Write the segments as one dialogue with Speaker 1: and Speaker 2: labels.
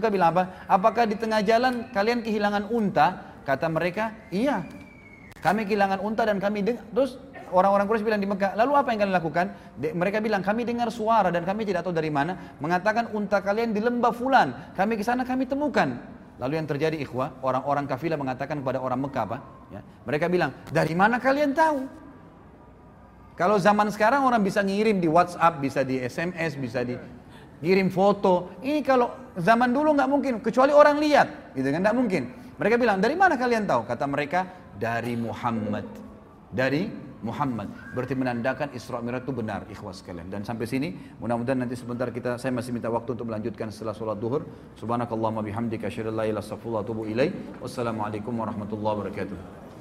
Speaker 1: Mereka bilang apa? Apakah di tengah jalan kalian kehilangan unta? Kata mereka, iya. Kami kehilangan unta dan kami dengar. Terus orang-orang Quraisy bilang di Mekah, lalu apa yang kalian lakukan? Mereka bilang, kami dengar suara dan kami tidak tahu dari mana, mengatakan unta kalian di lembah fulan. Kami ke sana kami temukan. Lalu yang terjadi ikhwah, orang-orang kafilah mengatakan kepada orang Mekah apa? Ya, mereka bilang, dari mana kalian tahu? Kalau zaman sekarang orang bisa ngirim di WhatsApp, bisa di SMS, bisa di ngirim foto. Ini kalau zaman dulu nggak mungkin, kecuali orang lihat, gitu kan? Nggak mungkin. Mereka bilang, dari mana kalian tahu? Kata mereka, dari Muhammad. Dari Muhammad. Berarti menandakan Isra Mi'raj itu benar, ikhwas sekalian. Dan sampai sini, mudah-mudahan nanti sebentar saya masih minta waktu untuk melanjutkan setelah sholat duhur. Subhanakallahumma bihamdika asyhadu an la ilaha illa anta astaghfiruka wa atubu ilaik. Wassalamualaikum warahmatullahi wabarakatuh.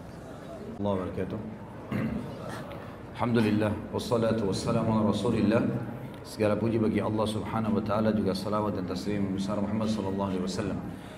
Speaker 1: Alhamdulillah, wassalatu wassalamu ala rasulillah. Segala puji bagi Allah subhanahu wa ta'ala, juga salawat dan taslim besar Muhammad sallallahu alaihi wasallam.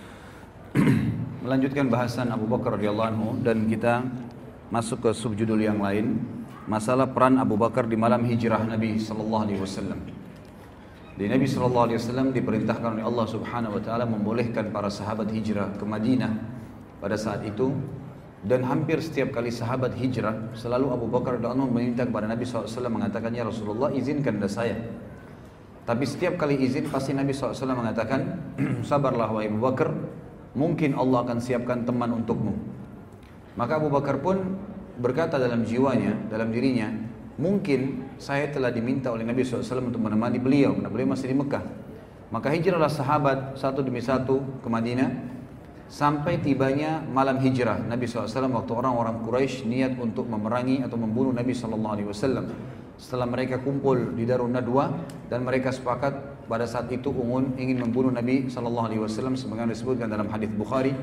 Speaker 1: Melanjutkan bahasan Abu Bakar radhiyallahu anhu, dan kita masuk ke subjudul yang lain, masalah peran Abu Bakar di malam hijrah Nabi sallallahu alaihi wasallam. Di Nabi sallallahu alaihi wasallam diperintahkan oleh Allah subhanahu wa ta'ala membolehkan para sahabat hijrah ke Madinah pada saat itu. Dan hampir setiap kali sahabat hijrah, selalu Abu Bakar radhiyallahu anhu meminta kepada Nabi SAW, mengatakan, ya Rasulullah, izinkan pada saya. Tapi setiap kali izin, pasti Nabi SAW mengatakan, sabarlah wahai Abu Bakar, mungkin Allah akan siapkan teman untukmu. Maka Abu Bakar pun berkata dalam jiwanya, dalam dirinya, mungkin saya telah diminta oleh Nabi SAW untuk menemani beliau, karena beliau masih di Mekah. Maka hijrahlah sahabat satu demi satu ke Madinah, sampai tibanya malam hijrah Nabi SAW, waktu orang-orang Quraisy niat untuk memerangi atau membunuh Nabi SAW. Setelah mereka kumpul di Darun Nadwa dan mereka sepakat pada saat itu ingin membunuh Nabi SAW, sebagaimana disebutkan dalam hadis Bukhari.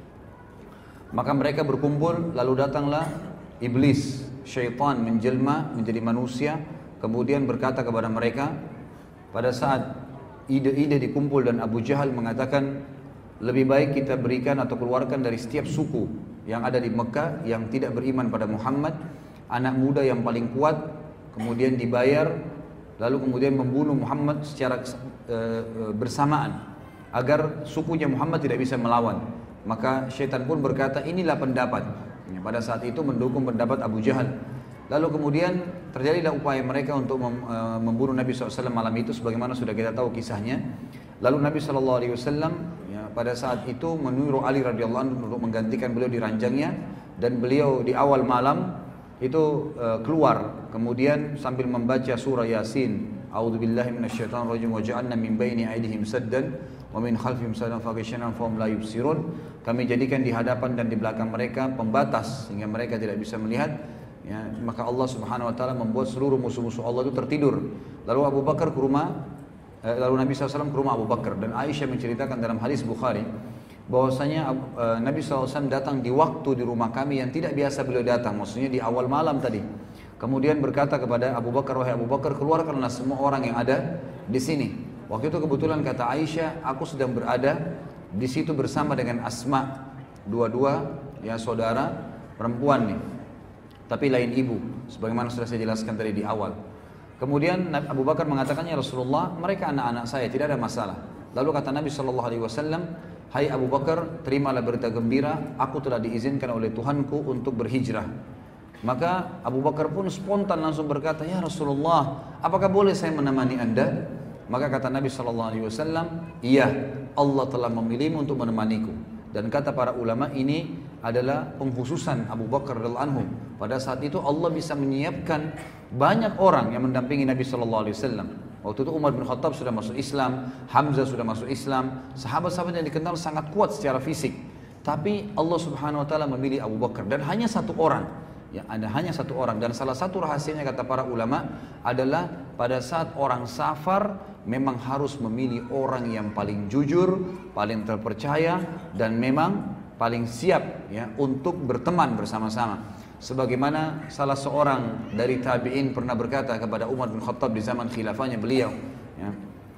Speaker 1: Maka mereka berkumpul, lalu datanglah iblis, syaitan menjelma menjadi manusia, kemudian berkata kepada mereka pada saat ide-ide dikumpul, dan Abu Jahal mengatakan, lebih baik kita berikan atau keluarkan dari setiap suku yang ada di Mekah yang tidak beriman pada Muhammad, anak muda yang paling kuat, kemudian dibayar, lalu kemudian membunuh Muhammad secara bersamaan, agar sukunya Muhammad tidak bisa melawan. Maka syaitan pun berkata, inilah pendapat. Pada saat itu mendukung pendapat Abu Jahal. Lalu kemudian terjadilah upaya mereka untuk membunuh Nabi SAW malam itu, sebagaimana sudah kita tahu kisahnya. Lalu Nabi SAW pada saat itu menyuruh Ali radhiyallahu anhu untuk menggantikan beliau di ranjangnya, dan beliau di awal malam itu keluar, kemudian sambil membaca surah Yasin, a'udzubillahi minasyaitonir rajim, wa ja'alna min baini aydihim saddan wa min khalfihim saddan faghshaynahum fahum la yubsirun. Kami jadikan di hadapan dan di belakang mereka pembatas sehingga mereka tidak bisa melihat. Ya, maka Allah Subhanahu wa taala membuat seluruh musuh-musuh Allah itu tertidur. Lalu Abu Bakar ke rumah Lalu Nabi SAW ke rumah Abu Bakar, dan Aisyah menceritakan dalam hadis Bukhari bahwasanya Nabi SAW datang di waktu di rumah kami yang tidak biasa beliau datang, maksudnya di awal malam tadi. Kemudian berkata kepada Abu Bakar, wahai Abu Bakar, keluarkanlah semua orang yang ada di sini. Waktu itu kebetulan kata Aisyah, aku sedang berada di situ bersama dengan Asma, dua-dua ya saudara perempuan nih, tapi lain ibu, sebagaimana sudah saya jelaskan tadi di awal. Kemudian Abu Bakar mengatakan, ya Rasulullah, mereka anak-anak saya, tidak ada masalah. Lalu kata Nabi SAW, hai Abu Bakar, terimalah berita gembira, aku telah diizinkan oleh Tuhanku untuk berhijrah. Maka Abu Bakar pun spontan langsung berkata, ya Rasulullah, apakah boleh saya menemani anda? Maka kata Nabi SAW, iya, Allah telah memilihmu untuk menemaniku. Dan kata para ulama, ini adalah pengkhususan Abu Bakar radhiyallahu anhu. Pada saat itu Allah bisa menyiapkan banyak orang yang mendampingi Nabi SAW. Waktu itu Umar bin Khattab sudah masuk Islam, Hamzah sudah masuk Islam, sahabat-sahabat yang dikenal sangat kuat secara fisik. Tapi Allah Subhanahu wa taala memilih Abu Bakar, dan hanya satu orang. Ya, ada hanya satu orang, dan salah satu rahasianya kata para ulama adalah pada saat orang safar memang harus memilih orang yang paling jujur, paling terpercaya, dan memang paling siap ya untuk berteman bersama-sama. Sebagaimana salah seorang dari tabi'in pernah berkata kepada Umar bin Khattab di zaman khilafahnya beliau, ya,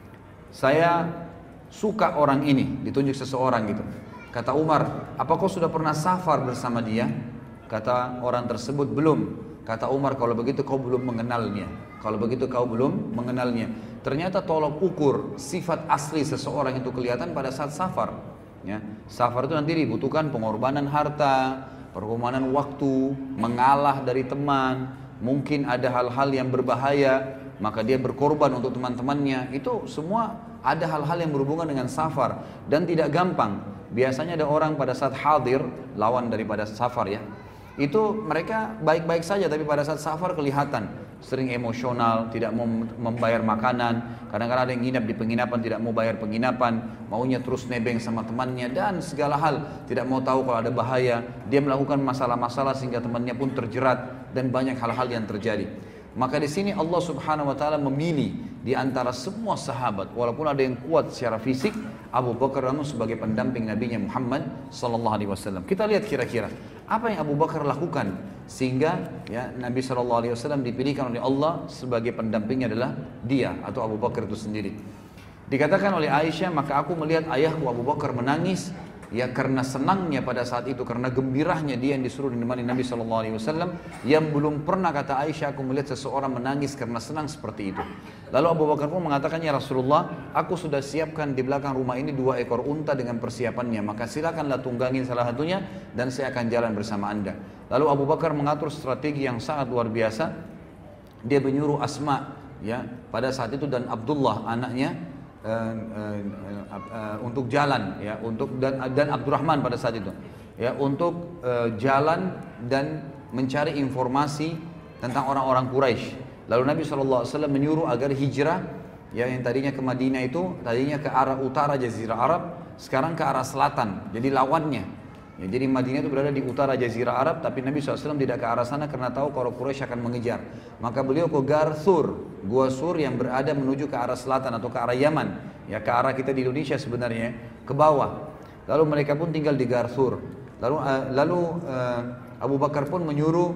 Speaker 1: saya suka orang ini, ditunjuk seseorang gitu. Kata Umar, apa kau sudah pernah safar bersama dia? Kata orang tersebut, belum. Kata Umar, kalau begitu kau belum mengenalnya. Kalau begitu kau belum mengenalnya. Ternyata tolok ukur sifat asli seseorang itu kelihatan pada saat safar. Ya, safar itu nanti dibutuhkan pengorbanan harta, pengorbanan waktu, mengalah dari teman, mungkin ada hal-hal yang berbahaya, maka dia berkorban untuk teman-temannya. Itu semua ada hal-hal yang berhubungan dengan safar dan tidak gampang. Biasanya ada orang pada saat hadir, lawan daripada safar ya, itu mereka baik-baik saja, tapi pada saat safar kelihatan sering emosional, tidak mau membayar makanan. Kadang-kadang ada yang nginap di penginapan, tidak mau bayar penginapan, maunya terus nebeng sama temannya dan segala hal, tidak mau tahu kalau ada bahaya. Dia melakukan masalah-masalah sehingga temannya pun terjerat dan banyak hal-hal yang terjadi. Maka di sini Allah Subhanahu wa taala memilih di antara semua sahabat, walaupun ada yang kuat secara fisik, Abu Bakar sebagai pendamping Nabi Muhammad sallallahu alaihi wasallam. Kita lihat kira-kira apa yang Abu Bakar lakukan sehingga ya Nabi sallallahu alaihi wasallam dipilihkan oleh Allah sebagai pendampingnya adalah dia atau Abu Bakar itu sendiri. Dikatakan oleh Aisyah, maka aku melihat ayahku Abu Bakar menangis ya karena senangnya pada saat itu, karena gembirahnya dia yang disuruh dinemani Nabi SAW, yang belum pernah, kata Aisyah, aku melihat seseorang menangis karena senang seperti itu. Lalu Abu Bakar pun mengatakan, ya Rasulullah, aku sudah siapkan di belakang rumah ini 2 ekor unta dengan persiapannya, maka silakanlah tunggangin salah satunya dan saya akan jalan bersama anda. Lalu Abu Bakar mengatur strategi yang sangat luar biasa. Dia menyuruh Asma ya pada saat itu dan Abdullah anaknya untuk jalan ya, untuk dan Abdurrahman pada saat itu ya, untuk jalan dan mencari informasi tentang orang-orang Quraisy. Lalu Nabi SAW menyuruh agar hijrah ya, yang tadinya ke Madinah itu tadinya ke arah utara Jazirah Arab, sekarang ke arah selatan, jadi lawannya ya, jadi Madinah itu berada di utara Jazirah Arab, tapi Nabi SAW tidak ke arah sana karena tahu kalau Quraisy akan mengejar. Maka beliau ke Gar Thur, Gua Sur yang berada menuju ke arah selatan atau ke arah Yaman, ya ke arah kita di Indonesia sebenarnya, ke bawah. Lalu mereka pun tinggal di Gar Thur. Lalu Abu Bakar pun menyuruh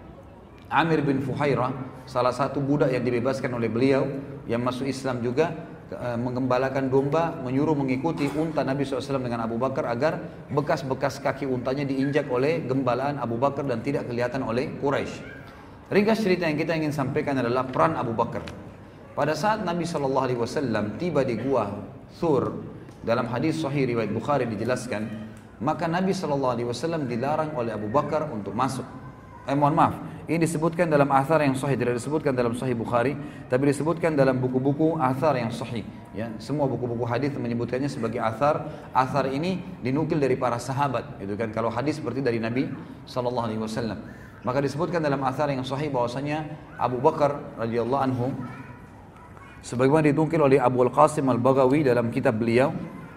Speaker 1: Amir bin Fuhairah, salah satu budak yang dibebaskan oleh beliau yang masuk Islam juga, menggembalakan domba, menyuruh mengikuti unta Nabi SAW dengan Abu Bakar agar bekas-bekas kaki untanya diinjak oleh gembalaan Abu Bakar dan tidak kelihatan oleh Quraisy. Ringkas cerita yang kita ingin sampaikan adalah peran Abu Bakar. Pada saat Nabi SAW tiba di Gua Thur, dalam hadis Sahih riwayat Bukhari dijelaskan, maka Nabi SAW dilarang oleh Abu Bakar untuk masuk. Ini disebutkan dalam athar yang sahih, tidak disebutkan dalam Sahih Bukhari, tapi disebutkan dalam buku-buku athar yang sahih. Ya, semua buku-buku hadis menyebutkannya sebagai athar. Athar ini dinukil dari para sahabat, gitu kan? Kalau hadis seperti dari Nabi SAW. Maka disebutkan dalam athar yang sahih bahwasanya Abu Bakar radhiyallahu anhu, sebagaimana dinukil oleh Abu Al-Qasim Al-Baghawi dalam kitab beliau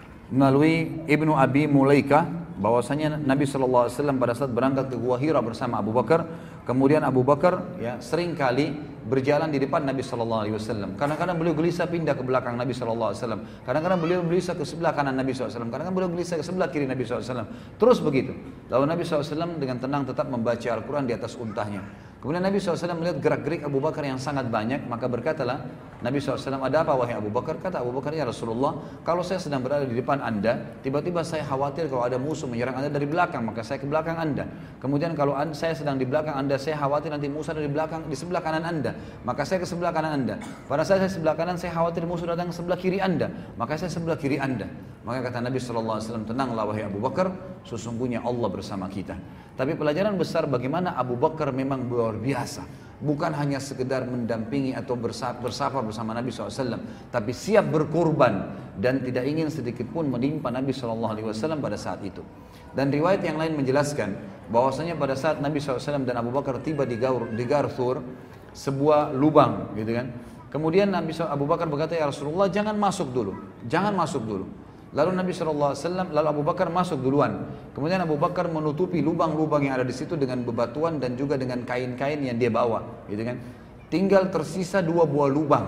Speaker 1: melalui Ibnu Abi Mulaika, bahwasanya Nabi SAW pada saat berangkat ke Gua Hira bersama Abu Bakar, kemudian Abu Bakar ya sering kali berjalan di depan Nabi SAW. Kadang-kadang beliau gelisah pindah ke belakang Nabi SAW. Kadang-kadang beliau gelisah ke sebelah kanan Nabi SAW. Kadang-kadang beliau gelisah ke sebelah kiri Nabi SAW. Terus begitu. Lalu Nabi SAW dengan tenang tetap membaca Al-Quran di atas untahnya. Kemudian Nabi SAW melihat gerak-gerik Abu Bakar yang sangat banyak, maka berkatalah Nabi SAW, ada apa wahai Abu Bakar? Kata Abu Bakar, ya Rasulullah, kalau saya sedang berada di depan anda, tiba-tiba saya khawatir kalau ada musuh menyerang anda dari belakang, maka saya ke belakang anda. Kemudian kalau saya sedang di belakang anda, saya khawatir nanti musuh ada di belakang, di sebelah kanan anda, maka saya ke sebelah kanan anda. Pada saat saya sebelah kanan, saya khawatir musuh datang ke sebelah kiri anda, maka saya sebelah kiri anda. Maka kata Nabi SAW, tenanglah wahai Abu Bakar, sesungguhnya Allah bersama kita. Tapi pelajaran besar bagaimana Abu Bakar memang luar biasa. Bukan hanya sekedar mendampingi atau bersafar bersama Nabi SAW, tapi siap berkorban dan tidak ingin sedikit pun menimpa Nabi SAW pada saat itu. Dan riwayat yang lain menjelaskan bahwasanya pada saat Nabi SAW dan Abu Bakar tiba di Gar Thur, sebuah lubang, gitu kan. Kemudian Abu Bakar berkata, ya Rasulullah, jangan masuk dulu, jangan masuk dulu. Lalu Nabi SAW, lalu Abu Bakar masuk duluan. Kemudian Abu Bakar menutupi lubang-lubang yang ada di situ dengan bebatuan dan juga dengan kain-kain yang dia bawa, gitu kan. Tinggal tersisa 2 buah lubang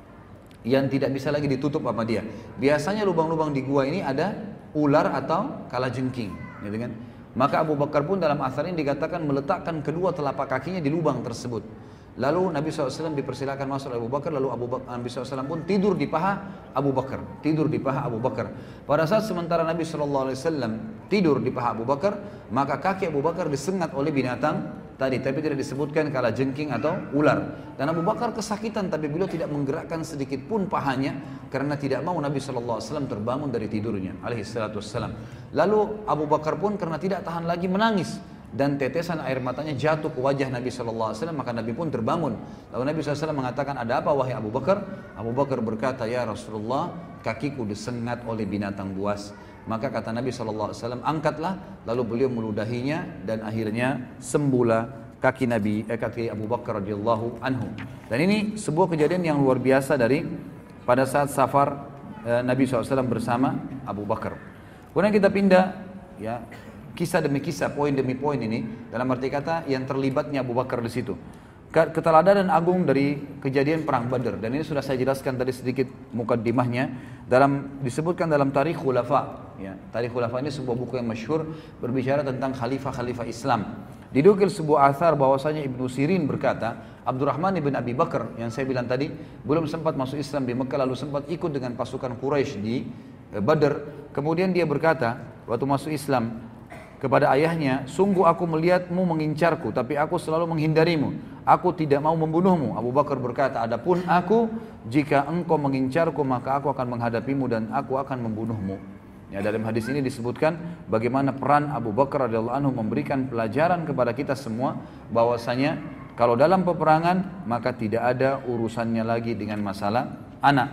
Speaker 1: yang tidak bisa lagi ditutup sama dia. Biasanya lubang-lubang di gua ini ada ular atau kalajengking, gitu kan. Maka Abu Bakar pun dalam asar ini dikatakan meletakkan kedua telapak kakinya di lubang tersebut. Lalu Nabi SAW dipersilakan masuk oleh Abu Bakar, lalu Nabi SAW pun tidur di paha Abu Bakar, tidur di paha Abu Bakar. Pada saat sementara Nabi SAW tidur di paha Abu Bakar, maka kaki Abu Bakar disengat oleh binatang tadi, tapi tidak disebutkan kalajengking atau ular. Dan Abu Bakar kesakitan, tapi beliau tidak menggerakkan sedikit pun pahanya karena tidak mau Nabi SAW terbangun dari tidurnya, alaihi salatu wassalam. Lalu Abu Bakar pun karena tidak tahan lagi menangis, dan tetesan air matanya jatuh ke wajah Nabi SAW, maka Nabi pun terbangun. Lalu Nabi SAW mengatakan, ada apa wahai Abu Bakar? Abu Bakar berkata, ya Rasulullah, kakiku disengat oleh binatang buas. Maka kata Nabi SAW, angkatlah. Lalu beliau meludahinya dan akhirnya sembuhlah kaki kaki Abu Bakar radhiyallahu anhu. Dan ini sebuah kejadian yang luar biasa dari pada saat safar Nabi SAW bersama Abu Bakar. Kemudian kita pindah, ya, kisah demi kisah, poin demi poin ini, dalam arti kata yang terlibatnya Abu Bakar di situ. Keteladanan agung dari kejadian perang Badar, dan ini sudah saya jelaskan tadi sedikit mukaddimahnya, disebutkan dalam Tarikh Khulafa. Ya, Tarikh Khulafa ini sebuah buku yang masyhur berbicara tentang khalifah-khalifah Islam. Didukil sebuah athar bahwasanya Ibnu Sirin berkata, Abdurrahman ibn Abi Bakar yang saya bilang tadi belum sempat masuk Islam di Mekah, lalu sempat ikut dengan pasukan Quraisy di Badar. Kemudian dia berkata waktu masuk Islam kepada ayahnya, sungguh aku melihatmu mengincarku, tapi aku selalu menghindarimu. Aku tidak mau membunuhmu. Abu Bakar berkata, adapun aku, jika engkau mengincarku, maka aku akan menghadapimu dan aku akan membunuhmu. Ya, dalam hadis ini disebutkan bagaimana peran Abu Bakar radhiyallahu anhu memberikan pelajaran kepada kita semua, bahwasanya kalau dalam peperangan maka tidak ada urusannya lagi dengan masalah anak.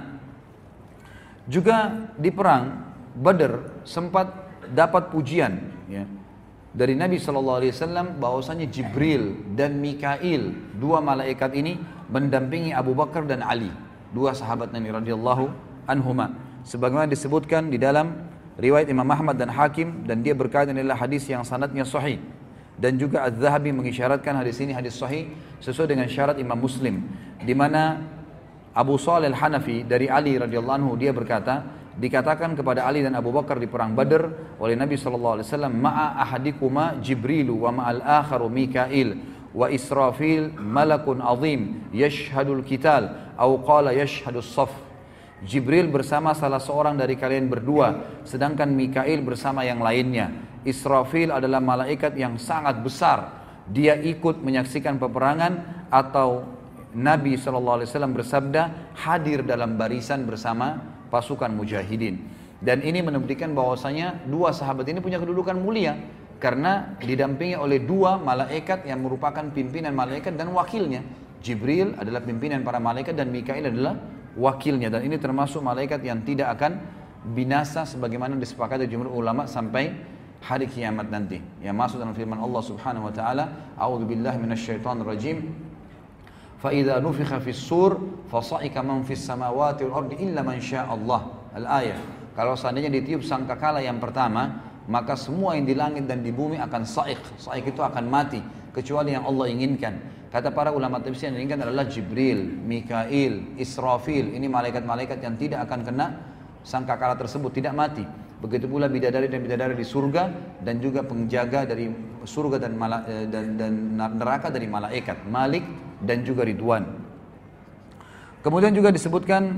Speaker 1: Juga di perang Badar sempat dapat pujian, ya, dari Nabi SAW bahwasanya Jibril dan Mikail, dua malaikat ini mendampingi Abu Bakar dan Ali, dua sahabat Nabi radhiyallahu anhuma, sebagaimana disebutkan di dalam riwayat Imam Ahmad dan Hakim, dan dia berkata inilah hadis yang sanadnya sahih, dan juga Az-Zahabi mengisyaratkan hadis ini hadis sahih sesuai dengan syarat Imam Muslim, di mana Abu Shalih Al-Hanafi dari Ali radhiyallahu anhu, dia berkata, dikatakan kepada Ali dan Abu Bakar di perang Badar oleh Nabi SAW, ma'a ahadikuma Jibrilu wa ma'al akharu Mikail wa Israfil malakun azim yashhadul kital au qala yashhadus saf. Jibril bersama salah seorang dari kalian berdua, sedangkan Mikail bersama yang lainnya. Israfil adalah malaikat yang sangat besar, dia ikut menyaksikan peperangan, atau Nabi SAW bersabda, hadir dalam barisan bersama pasukan mujahidin. Dan ini menunjukkan bahwasanya dua sahabat ini punya kedudukan mulia karena didampingi oleh dua malaikat yang merupakan pimpinan malaikat dan wakilnya. Jibril adalah pimpinan para malaikat dan Mikail adalah wakilnya, dan ini termasuk malaikat yang tidak akan binasa sebagaimana disepakati jumhur ulama sampai hari kiamat nanti. Yang masuk dalam firman Allah Subhanahu wa taala, a'udzubillahi minasyaitonir rajim. فَإِذَا نُفِخَ فِي الصُّورِ فَصَعِقَ مَنْ فِي السَّمَاوَاتِ وَالْأَرْضِ إِلَّا مَنْ شَاءَ اللَّهُ. Al-ayah. Kalau seandainya ditiup sangkakala yang pertama, maka semua yang di langit dan di bumi akan sa'iq. Sa'iq itu akan mati, kecuali yang Allah inginkan. Kata para ulama tafsir, yang diinginkan adalah Jibril, Mikail, Israfil. Ini malaikat-malaikat yang tidak akan kena sangkakala tersebut, tidak mati. Begitu pula bidadari dan bidadari di surga, dan juga penjaga dari surga dan neraka dari malaikat, Malik dan juga Ridwan. Kemudian juga disebutkan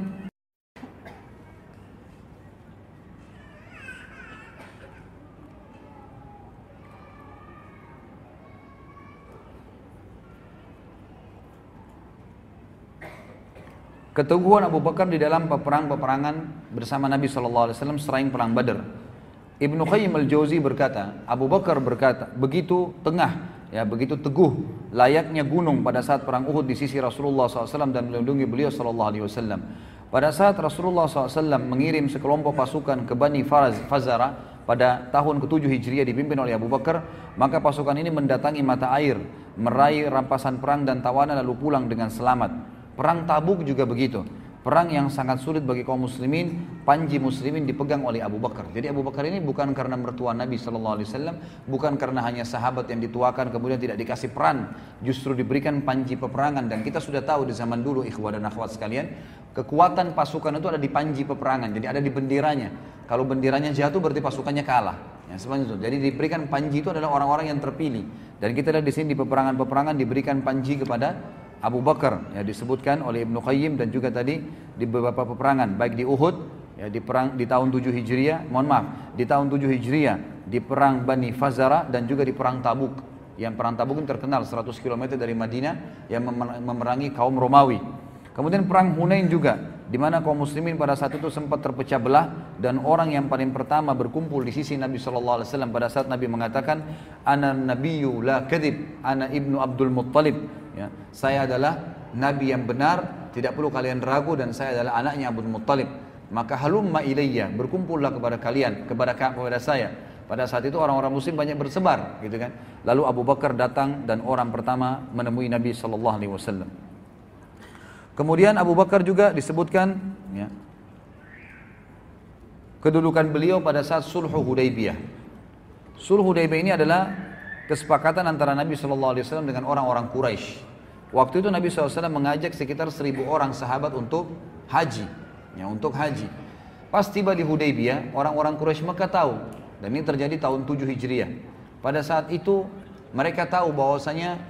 Speaker 1: keteguhan Abu Bakar di dalam peperangan bersama Nabi SAW selain perang Badar. Ibnu Qayyim al-Jauzi berkata, Abu Bakar berkata, begitu begitu teguh layaknya gunung pada saat perang Uhud di sisi Rasulullah SAW dan melindungi beliau SAW. Pada saat Rasulullah SAW mengirim sekelompok pasukan ke Bani Fazara pada tahun ke-7 Hijriah dipimpin oleh Abu Bakar, maka pasukan ini mendatangi mata air, meraih rampasan perang dan tawanan lalu pulang dengan selamat. Perang Tabuk juga begitu. Perang yang sangat sulit bagi kaum muslimin, panji muslimin dipegang oleh Abu Bakar. Jadi Abu Bakar ini bukan karena mertua Nabi SAW, bukan karena hanya sahabat yang dituakan kemudian tidak dikasih peran, justru diberikan panji peperangan. Dan kita sudah tahu di zaman dulu, ikhwah dan akhwat sekalian, kekuatan pasukan itu ada di panji peperangan, jadi ada di benderanya. Kalau benderanya jatuh berarti pasukannya kalah. Ya, seperti itu. Jadi diberikan panji itu adalah orang-orang yang terpilih. Dan kita lihat di sini di peperangan-peperangan diberikan panji kepada Abu Bakar, ya disebutkan oleh Ibnu Qayyim dan juga tadi di beberapa peperangan, baik di Uhud, ya di perang di tahun 7 Hijriah, di tahun 7 Hijriah, di perang Bani Fazara dan juga di perang Tabuk. Yang perang Tabuk terkenal 100 km dari Madinah yang memerangi kaum Romawi. Kemudian perang Hunain juga, di mana kaum muslimin pada saat itu sempat terpecah belah dan orang yang paling pertama berkumpul di sisi Nabi SAW pada saat Nabi mengatakan, Ana nabiyyu la kadhib, ana ibnu Abdul Muttalib. Ya, saya adalah Nabi yang benar, tidak perlu kalian ragu, dan saya adalah anaknya Abdul Muttalib. Maka halumma ilayya, berkumpullah kepada kalian, kepada saya. Pada saat itu orang-orang muslim banyak bersebar, gitu kan. Lalu Abu Bakar datang dan orang pertama menemui Nabi SAW. Kemudian Abu Bakar juga disebutkan, ya, kedudukan beliau pada saat Sulhu Hudaybiyah. Sulhu Hudaybiyah ini adalah kesepakatan antara Nabi SAW dengan orang-orang Quraisy. Waktu itu Nabi SAW mengajak sekitar 1.000 orang sahabat untuk haji, ya, untuk haji. Pas tiba di Hudaybiyah, orang-orang Quraisy Mekah tahu, dan ini terjadi tahun 7 Hijriah. Pada saat itu mereka tahu bahwasanya,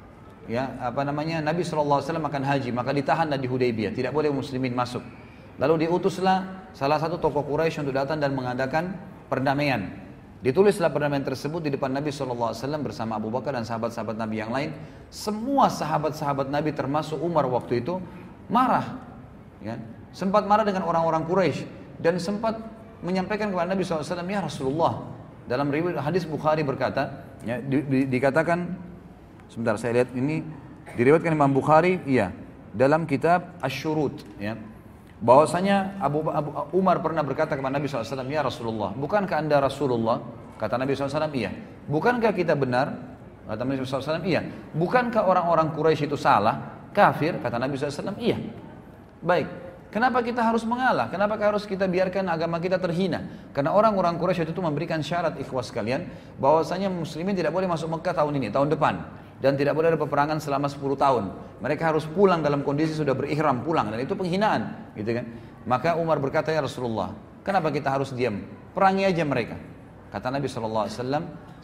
Speaker 1: ya, Nabi SAW akan haji, maka ditahanlah di Hudaybiyah, tidak boleh muslimin masuk. Lalu diutuslah salah satu tokoh Quraisy untuk datang dan mengadakan perdamaian. Ditulislah perdamaian tersebut di depan Nabi SAW bersama Abu Bakar dan sahabat-sahabat Nabi yang lain. Semua sahabat-sahabat Nabi termasuk Umar waktu itu marah, ya, sempat marah dengan orang-orang Quraisy dan sempat menyampaikan kepada Nabi SAW, ya Rasulullah, dalam riwayat hadis Bukhari berkata, ya, dikatakan, sebentar saya lihat ini diriwayatkan Imam Bukhari, iya, dalam kitab Asy-Syurut, ya, bahwasanya Umar pernah berkata kepada Nabi SAW, ya Rasulullah, bukankah anda Rasulullah? Kata Nabi SAW, iya. Bukankah kita benar? Kata Nabi SAW, iya. Bukankah orang-orang Quraisy itu salah, kafir? Kata Nabi SAW, iya. Baik, kenapa kita harus mengalah? Kenapa harus kita biarkan agama kita terhina? Karena orang-orang Quraisy itu memberikan syarat, ikhwas sekalian, bahwasanya muslimin tidak boleh masuk Mekah tahun ini, tahun depan, dan tidak boleh ada peperangan selama 10 tahun. Mereka harus pulang dalam kondisi sudah berihram pulang, dan itu penghinaan, gitu kan? Maka Umar berkata, ya Rasulullah, kenapa kita harus diam? Perangi aja mereka. Kata Nabi SAW,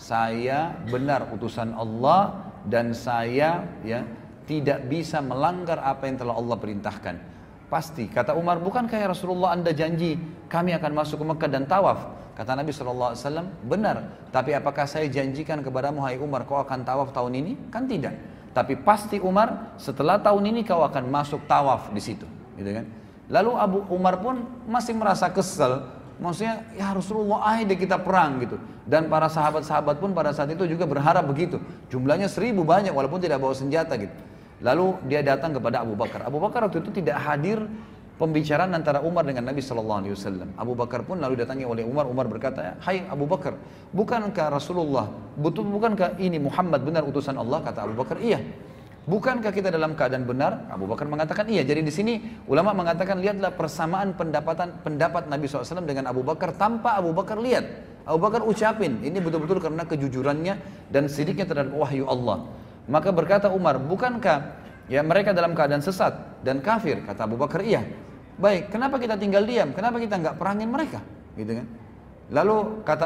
Speaker 1: saya benar utusan Allah dan saya, ya, tidak bisa melanggar apa yang telah Allah perintahkan. Pasti, kata Umar, bukankah ya Rasulullah anda janji kami akan masuk ke Mekah dan tawaf? Kata Nabi SAW, benar, tapi apakah saya janjikan kepadamu, hai Umar, kau akan tawaf tahun ini? Kan tidak. Tapi pasti Umar, setelah tahun ini kau akan masuk tawaf di situ, gitu kan? Lalu Abu Umar pun masih merasa kesal, maksudnya, ya Rasulullah, ayo kita perang gitu. Dan para sahabat-sahabat pun pada saat itu juga berharap begitu. Jumlahnya 1.000 banyak, walaupun tidak bawa senjata gitu. Lalu dia datang kepada Abu Bakar. Abu Bakar waktu itu tidak hadir pembicaraan antara Umar dengan Nabi SAW. Abu Bakar pun lalu datangi oleh Umar. Umar berkata, hai Abu Bakar, bukankah Rasulullah, bukankah ini Muhammad benar utusan Allah? Kata Abu Bakar, iya. Bukankah kita dalam keadaan benar? Abu Bakar mengatakan iya. Jadi di sini ulama mengatakan, lihatlah persamaan pendapat Nabi SAW dengan Abu Bakar tanpa Abu Bakar lihat. Abu Bakar ucapin, ini betul-betul karena kejujurannya dan sidiknya terhadap wahyu Allah. Maka berkata Umar, bukankah ya mereka dalam keadaan sesat dan kafir? Kata Abu Bakar, iya. Baik, kenapa kita tinggal diam? Kenapa kita nggak perangin mereka? Gitu kan? Lalu kata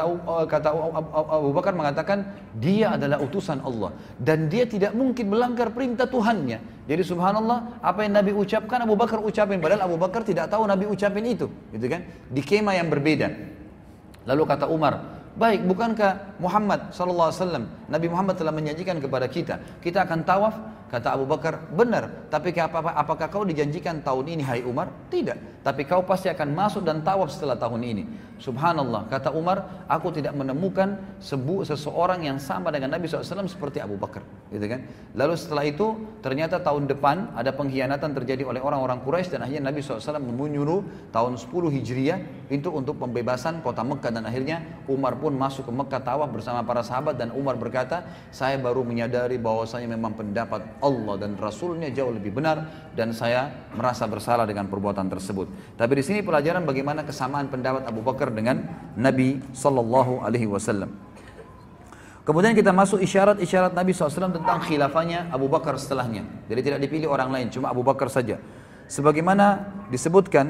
Speaker 1: Abu Bakar mengatakan, dia adalah utusan Allah dan dia tidak mungkin melanggar perintah Tuhannya. Jadi subhanallah, apa yang Nabi ucapkan Abu Bakar ucapin, padahal Abu Bakar tidak tahu Nabi ucapin itu, gitu kan? Di kemah yang berbeda. Lalu kata Umar, baik, bukankah Muhammad SAW, Nabi Muhammad telah menjanjikan kepada kita akan tawaf? Kata Abu Bakar, benar, tapi apakah kau dijanjikan tahun ini, hai Umar? Tidak, tapi kau pasti akan masuk dan tawaf setelah tahun ini. Subhanallah, kata Umar, aku tidak menemukan seseorang yang sama dengan Nabi SAW seperti Abu Bakar, gitu kan? Lalu setelah itu, ternyata tahun depan ada pengkhianatan terjadi oleh orang-orang Quraisy dan akhirnya Nabi SAW menyuruh tahun 10 Hijriah itu untuk pembebasan kota Mekah, dan akhirnya Umar pun masuk ke Mekah tawaf bersama para sahabat. Dan Umar berkata, saya baru menyadari bahwasanya memang pendapat Allah dan Rasulnya jauh lebih benar, dan saya merasa bersalah dengan perbuatan tersebut. Tapi di sini pelajaran bagaimana kesamaan pendapat Abu Bakar dengan Nabi Sallallahu Alaihi Wasallam. Kemudian kita masuk isyarat-isyarat Nabi SAW tentang khilafahnya Abu Bakar setelahnya. Jadi tidak dipilih orang lain, cuma Abu Bakar saja. Sebagaimana disebutkan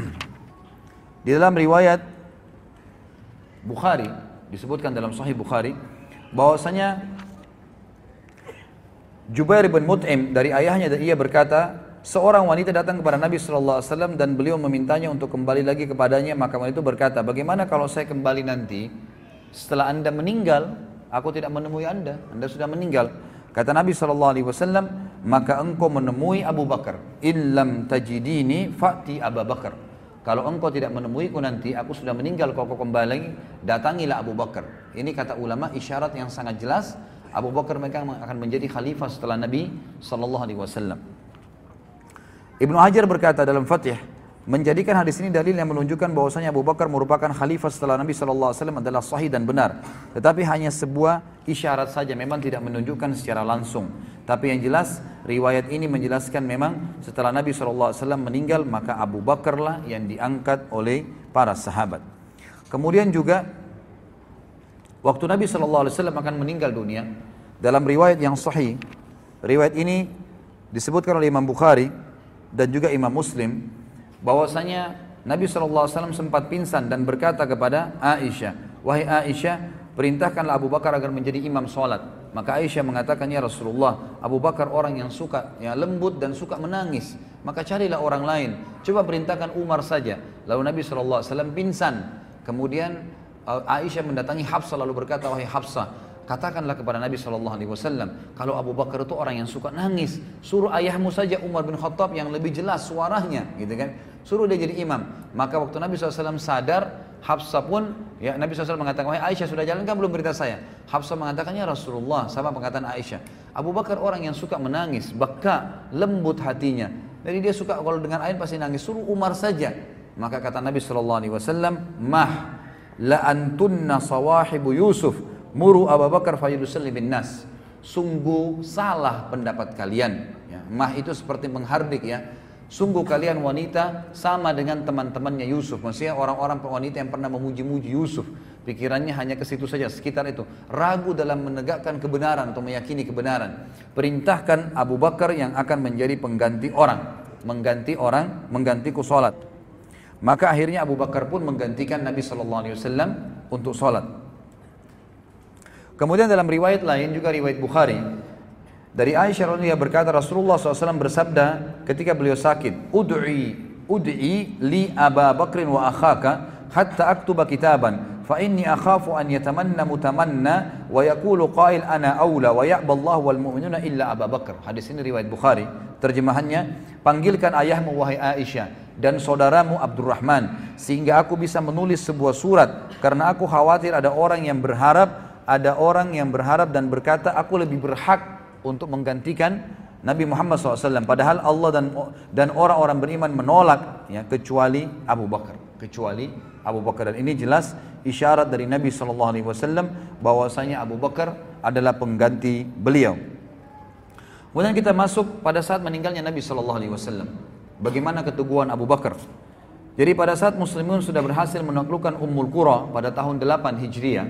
Speaker 1: di dalam riwayat Bukhari, disebutkan dalam Sahih Bukhari, bahwasanya Jubair bin Mut'im dari ayahnya, dan ia berkata, seorang wanita datang kepada Nabi SAW dan beliau memintanya untuk kembali lagi kepadanya. Maka wanita itu berkata, bagaimana kalau saya kembali nanti setelah anda meninggal, aku tidak menemui anda sudah meninggal. Kata Nabi SAW, maka engkau menemui Abu Bakar. Illam tajidini fa'ti Abu Bakar. Kalau engkau tidak menemuiku nanti, aku sudah meninggal, kalau kau kembali lagi, datangilah Abu Bakar. Ini kata ulama isyarat yang sangat jelas, Abu Bakar mereka akan menjadi khalifah setelah Nabi SAW. Ibnu Hajar berkata dalam Fathih, menjadikan hadis ini dalil yang menunjukkan bahwasanya Abu Bakar merupakan khalifah setelah Nabi SAW adalah sahih dan benar. Tetapi hanya sebuah isyarat saja, memang tidak menunjukkan secara langsung. Tapi yang jelas, riwayat ini menjelaskan memang setelah Nabi SAW meninggal, maka Abu Bakarlah yang diangkat oleh para sahabat. Kemudian juga, waktu Nabi SAW akan meninggal dunia, dalam riwayat yang sahih, riwayat ini disebutkan oleh Imam Bukhari dan juga Imam Muslim, bahwasanya Nabi SAW sempat pingsan dan berkata kepada Aisyah, wahai Aisyah, perintahkanlah Abu Bakar agar menjadi imam sholat. Maka Aisyah mengatakan, ya Rasulullah, Abu Bakar orang yang suka, yang lembut dan suka menangis, maka carilah orang lain, coba perintahkan Umar saja. Lalu Nabi SAW pingsan. Kemudian Aisyah mendatangi Hafsah lalu berkata, wahai Hafsah, katakanlah kepada Nabi SAW, kalau Abu Bakar itu orang yang suka nangis, suruh ayahmu saja Umar bin Khattab yang lebih jelas suaranya, gitu kan? Suruh dia jadi imam. Maka waktu Nabi SAW sadar, Hafsah pun, ya Nabi SAW mengatakan, wahai Aisyah, sudah jalan kan belum berita saya? Hafsah mengatakannya, Rasulullah, sama perkataan Aisyah, Abu Bakar orang yang suka menangis, baka, lembut hatinya. Jadi dia suka kalau dengan air pasti nangis, suruh Umar saja. Maka kata Nabi SAW, mah la antunna sawahibu Yusuf muru Abu Bakar fayusalli bin nas. Sungguh salah pendapat kalian, ya. Mah itu seperti menghardik, ya. Sungguh kalian wanita sama dengan teman-temannya Yusuf. Maksudnya orang-orang wanita yang pernah memuji-muji Yusuf, pikirannya hanya ke situ saja, sekitar itu, ragu dalam menegakkan kebenaran atau meyakini kebenaran. Perintahkan Abu Bakar yang akan menjadi pengganti orang, menggantiku salat. Maka akhirnya Abu Bakar pun menggantikan Nabi SAW untuk salat. Kemudian dalam riwayat lain, juga riwayat Bukhari, dari Aisyah radhiyallahu berkata, Rasulullah SAW bersabda ketika beliau sakit, ud'i li Aba Bakrin wa akhaka hatta aktuba kitaban fa inni akhafu an yatamanna mutamanna wa yaqulu qail ana aula wa ya'ba Allah wal mu'minuna illa Aba Bakr. Hadis ini riwayat Bukhari. Terjemahannya, panggilkan ayahmu wahai Aisyah dan saudaramu Abdurrahman sehingga aku bisa menulis sebuah surat, karena aku khawatir ada orang yang berharap dan berkata aku lebih berhak untuk menggantikan Nabi Muhammad SAW, padahal Allah dan orang-orang beriman menolak, ya, kecuali Abu Bakar. Dan ini jelas isyarat dari Nabi SAW bahwasanya Abu Bakar adalah pengganti beliau. Kemudian kita masuk pada saat meninggalnya Nabi SAW. Bagaimana keteguhan Abu Bakar? Jadi pada saat Muslimun sudah berhasil menaklukkan Ummul Qura pada tahun 8 Hijriah,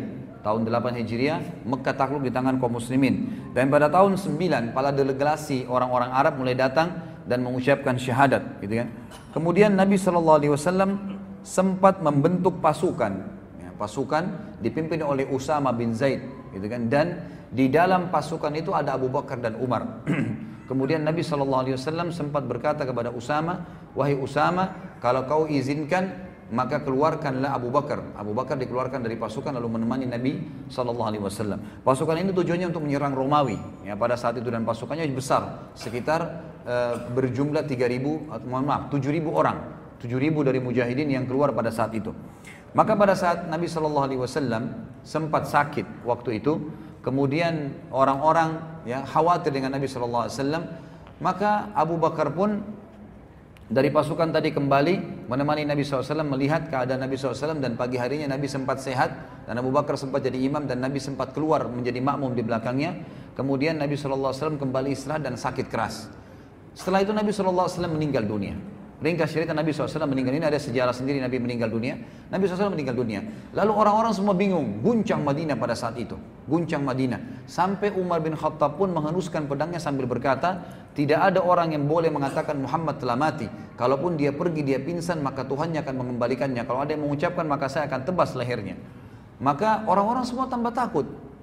Speaker 1: Mekah takluk di tangan kaum muslimin. Dan pada tahun 9 para delegasi orang-orang Arab mulai datang dan mengucapkan syahadat, gitu kan. Kemudian Nabi SAW sempat membentuk pasukan, ya, pasukan dipimpin oleh Usama bin Zaid, gitu kan. Dan di dalam pasukan itu ada Abu Bakar dan Umar. Kemudian Nabi SAW sempat berkata kepada Usama, wahai Usama, kalau kau izinkan maka keluarkanlah Abu Bakar. Abu Bakar dikeluarkan dari pasukan lalu menemani Nabi SAW. Pasukan ini tujuannya untuk menyerang Romawi, ya, pada saat itu, dan pasukannya besar, sekitar berjumlah 7.000 orang, 7.000 dari mujahidin yang keluar pada saat itu. Maka pada saat Nabi SAW sempat sakit waktu itu, kemudian orang-orang, ya, khawatir dengan Nabi SAW, maka Abu Bakar pun dari pasukan tadi kembali menemani Nabi SAW, melihat keadaan Nabi SAW, dan pagi harinya Nabi sempat sehat dan Abu Bakar sempat jadi imam dan Nabi sempat keluar menjadi makmum di belakangnya. Kemudian Nabi SAW kembali istirahat dan sakit keras. Setelah itu Nabi SAW meninggal dunia. Ringkas cerita, Nabi SAW meninggal, ini ada sejarah sendiri Nabi meninggal dunia. Nabi SAW meninggal dunia. Lalu orang-orang semua bingung, guncang Madinah pada saat itu. Guncang Madinah. Sampai Umar bin Khattab pun menghunuskan pedangnya sambil berkata, tidak ada orang yang boleh mengatakan Muhammad telah mati. Kalaupun dia pergi, dia pingsan, maka Tuhannya akan mengembalikannya. Kalau ada yang mengucapkan, maka saya akan tebas lehernya. Maka orang-orang semua tambah takut.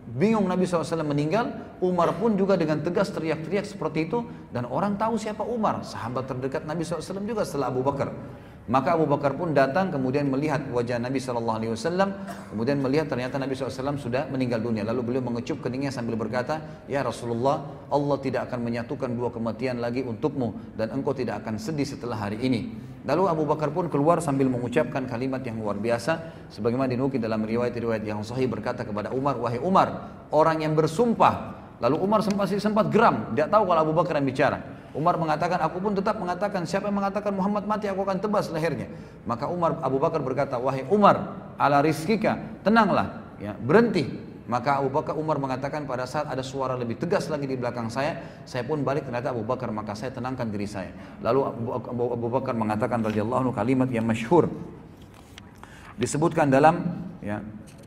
Speaker 1: bingung Nabi SAW meninggal, Umar pun juga dengan tegas teriak-teriak seperti itu, dan orang tahu siapa Umar, sahabat terdekat Nabi SAW juga setelah Abu Bakar. Maka Abu Bakar pun datang kemudian melihat wajah Nabi SAW, kemudian melihat ternyata Nabi SAW sudah meninggal dunia. Lalu beliau mengecup keningnya sambil berkata, "Ya Rasulullah, Allah tidak akan menyatukan dua kematian lagi untukmu, dan engkau tidak akan sedih setelah hari ini." Lalu Abu Bakar pun keluar sambil mengucapkan kalimat yang luar biasa, sebagaimana dinukil dalam riwayat-riwayat yang sahih, berkata kepada Umar, "Wahai Umar, orang yang bersumpah." Lalu Umar sempat geram, tidak tahu kalau Abu Bakar yang bicara. Umar mengatakan, "Aku pun tetap mengatakan, siapa yang mengatakan Muhammad mati, aku akan tebas lehernya." Maka Abu Bakar berkata, "Wahai Umar, ala rizkika, tenanglah, ya, berhenti." Maka Umar mengatakan, pada saat ada suara lebih tegas lagi di belakang saya pun balik, ternyata Abu Bakar, maka saya tenangkan diri saya. Lalu Abu Bakar mengatakan radhiyallahu anhu kalimat yang masyhur, disebutkan dalam, ya,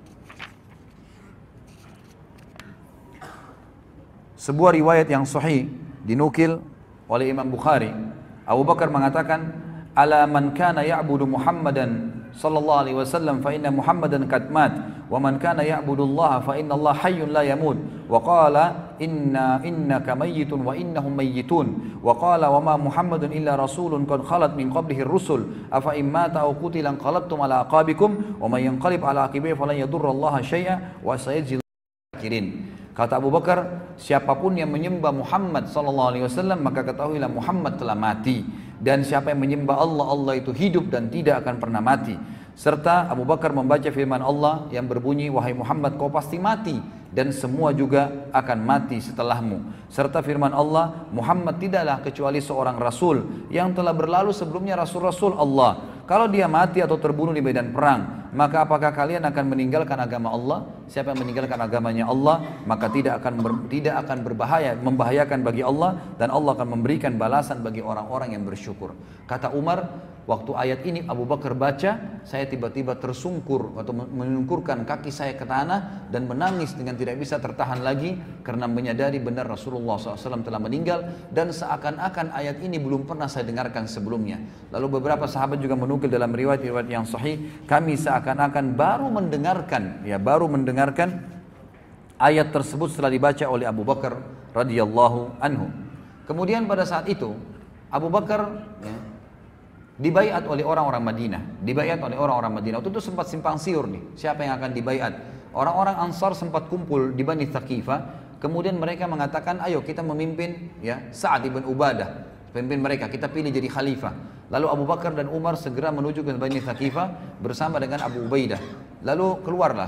Speaker 1: sebuah riwayat yang sahih dinukil oleh Imam Bukhari. Abu Bakar mengatakan, "Ala man kana ya'budu Muhammadan sallallahu alaihi wasallam fa inna Muhammadan qad mat, wa man kana ya'budu Allah fa inna Allah hayyun la yamut, wa qala innaka mayyitun wa innahum mayyitun, wa qala wa ma Muhammadun illa rasulun qad khalat min qablihi ar-rusul, afa in mata aw qutila qalabtum ala aqabikum, wa man yanqalib ala aqibihi falan yadurra Allah syai'a wa sayajzil syakirin." Kata Abu Bakar, siapapun yang menyembah Muhammad SAW, maka ketahuilah Muhammad telah mati. Dan siapa yang menyembah Allah, Allah itu hidup dan tidak akan pernah mati. Serta Abu Bakar membaca firman Allah yang berbunyi, "Wahai Muhammad, kau pasti mati, dan semua juga akan mati setelahmu." Serta firman Allah, "Muhammad tidaklah kecuali seorang rasul yang telah berlalu sebelumnya rasul-rasul Allah. Kalau dia mati atau terbunuh di medan perang, maka apakah kalian akan meninggalkan agama Allah? Siapa yang meninggalkan agamanya Allah, maka tidak akan membahayakan bagi Allah, dan Allah akan memberikan balasan bagi orang-orang yang bersyukur." Kata Umar, waktu ayat ini Abu Bakar baca, saya tiba-tiba tersungkur atau menungkurkan kaki saya ke tanah dan menangis dengan tidak bisa tertahan lagi karena menyadari benar Rasulullah SAW telah meninggal, dan seakan-akan ayat ini belum pernah saya dengarkan sebelumnya. Lalu beberapa sahabat juga menukil dalam riwayat-riwayat yang sahih, kami seakan-akan baru mendengarkan ayat tersebut setelah dibaca oleh Abu Bakar radhiyallahu anhu. Kemudian pada saat itu Abu Bakar, ya, dibaiat oleh orang-orang Madinah. Waktu itu sempat simpang siur nih, siapa yang akan dibaiat. Orang-orang Ansar sempat kumpul di Bani Thaqifah. Kemudian mereka mengatakan, "Ayo kita memimpin, ya, Sa'ad ibn Ubadah, pemimpin mereka, kita pilih jadi khalifah." Lalu Abu Bakar dan Umar segera menuju ke Bani Thaqifah bersama dengan Abu Ubaidah. Lalu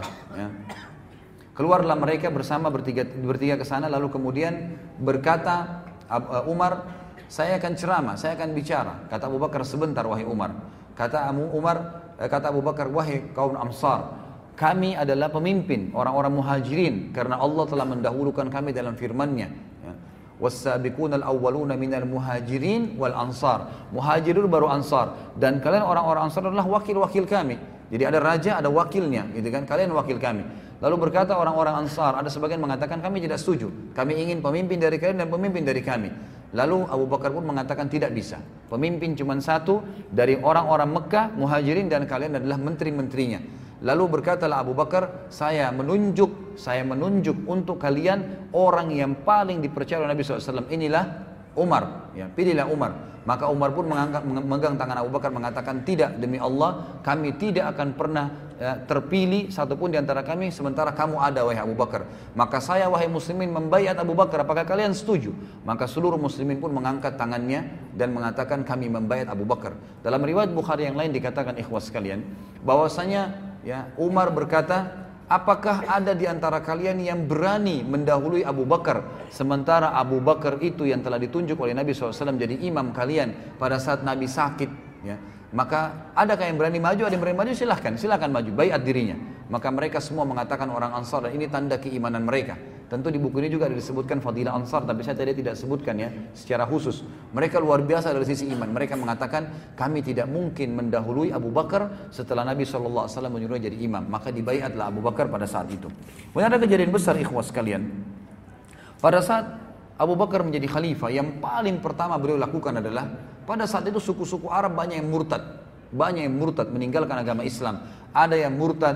Speaker 1: keluarlah mereka bersama bertiga ke sana. Lalu kemudian berkata Umar, "Saya akan ceramah, saya akan bicara." Kata Abu Bakar, "Sebentar wahai Umar." Kata Abu Bakar, "Wahai kaum Ansar, kami adalah pemimpin orang-orang muhajirin karena Allah telah mendahulukan kami dalam firman-Nya. Was-sabiqunal awwaluna minal muhajirin wal ansar." Muhajirun baru ansar, dan kalian orang-orang ansar adalah wakil-wakil kami. Jadi ada raja, ada wakilnya, gitu kan? Kalian wakil kami. Lalu berkata orang-orang ansar, ada sebagian mengatakan kami tidak setuju. Kami ingin pemimpin dari kalian dan pemimpin dari kami. Lalu Abu Bakar pun mengatakan tidak bisa. Pemimpin cuma satu dari orang-orang Mekah, muhajirin, dan kalian adalah menteri-menterinya. Lalu berkatalah Abu Bakar, saya menunjuk untuk kalian orang yang paling dipercaya oleh Nabi SAW. Inilah Umar, ya, pilihlah Umar. Maka Umar pun memegang tangan Abu Bakar mengatakan, "Tidak, demi Allah kami tidak akan pernah terpilih satupun di antara kami sementara kamu ada, wahai Abu Bakar. Maka saya, wahai muslimin, membaiat Abu Bakar, apakah kalian setuju?" Maka seluruh muslimin pun mengangkat tangannya dan mengatakan, "Kami membaiat Abu Bakar." Dalam riwayat Bukhari yang lain dikatakan, ikhwas sekalian, bahwasanya, ya, Umar berkata, "Apakah ada di antara kalian yang berani mendahului Abu Bakar, sementara Abu Bakar itu yang telah ditunjuk oleh Nabi SAW jadi imam kalian pada saat Nabi sakit, ya. Maka adakah yang berani maju? Ada yang berani maju? Silahkan maju, baiat dirinya." Maka mereka semua mengatakan orang Ansar, dan ini tanda keimanan mereka. Tentu di buku ini juga disebutkan fadilah Ansar, tapi saya tadi tidak sebutkan, ya, secara khusus. Mereka luar biasa dari sisi iman. Mereka mengatakan, kami tidak mungkin mendahului Abu Bakar setelah Nabi SAW menyuruhnya jadi imam. Maka dibaiatlah Abu Bakar pada saat itu. Kemudian ada kejadian besar, ikhwas sekalian. Pada saat Abu Bakar menjadi khalifah, yang paling pertama beliau lakukan adalah, pada saat itu suku-suku Arab banyak yang murtad meninggalkan agama Islam. Ada yang murtad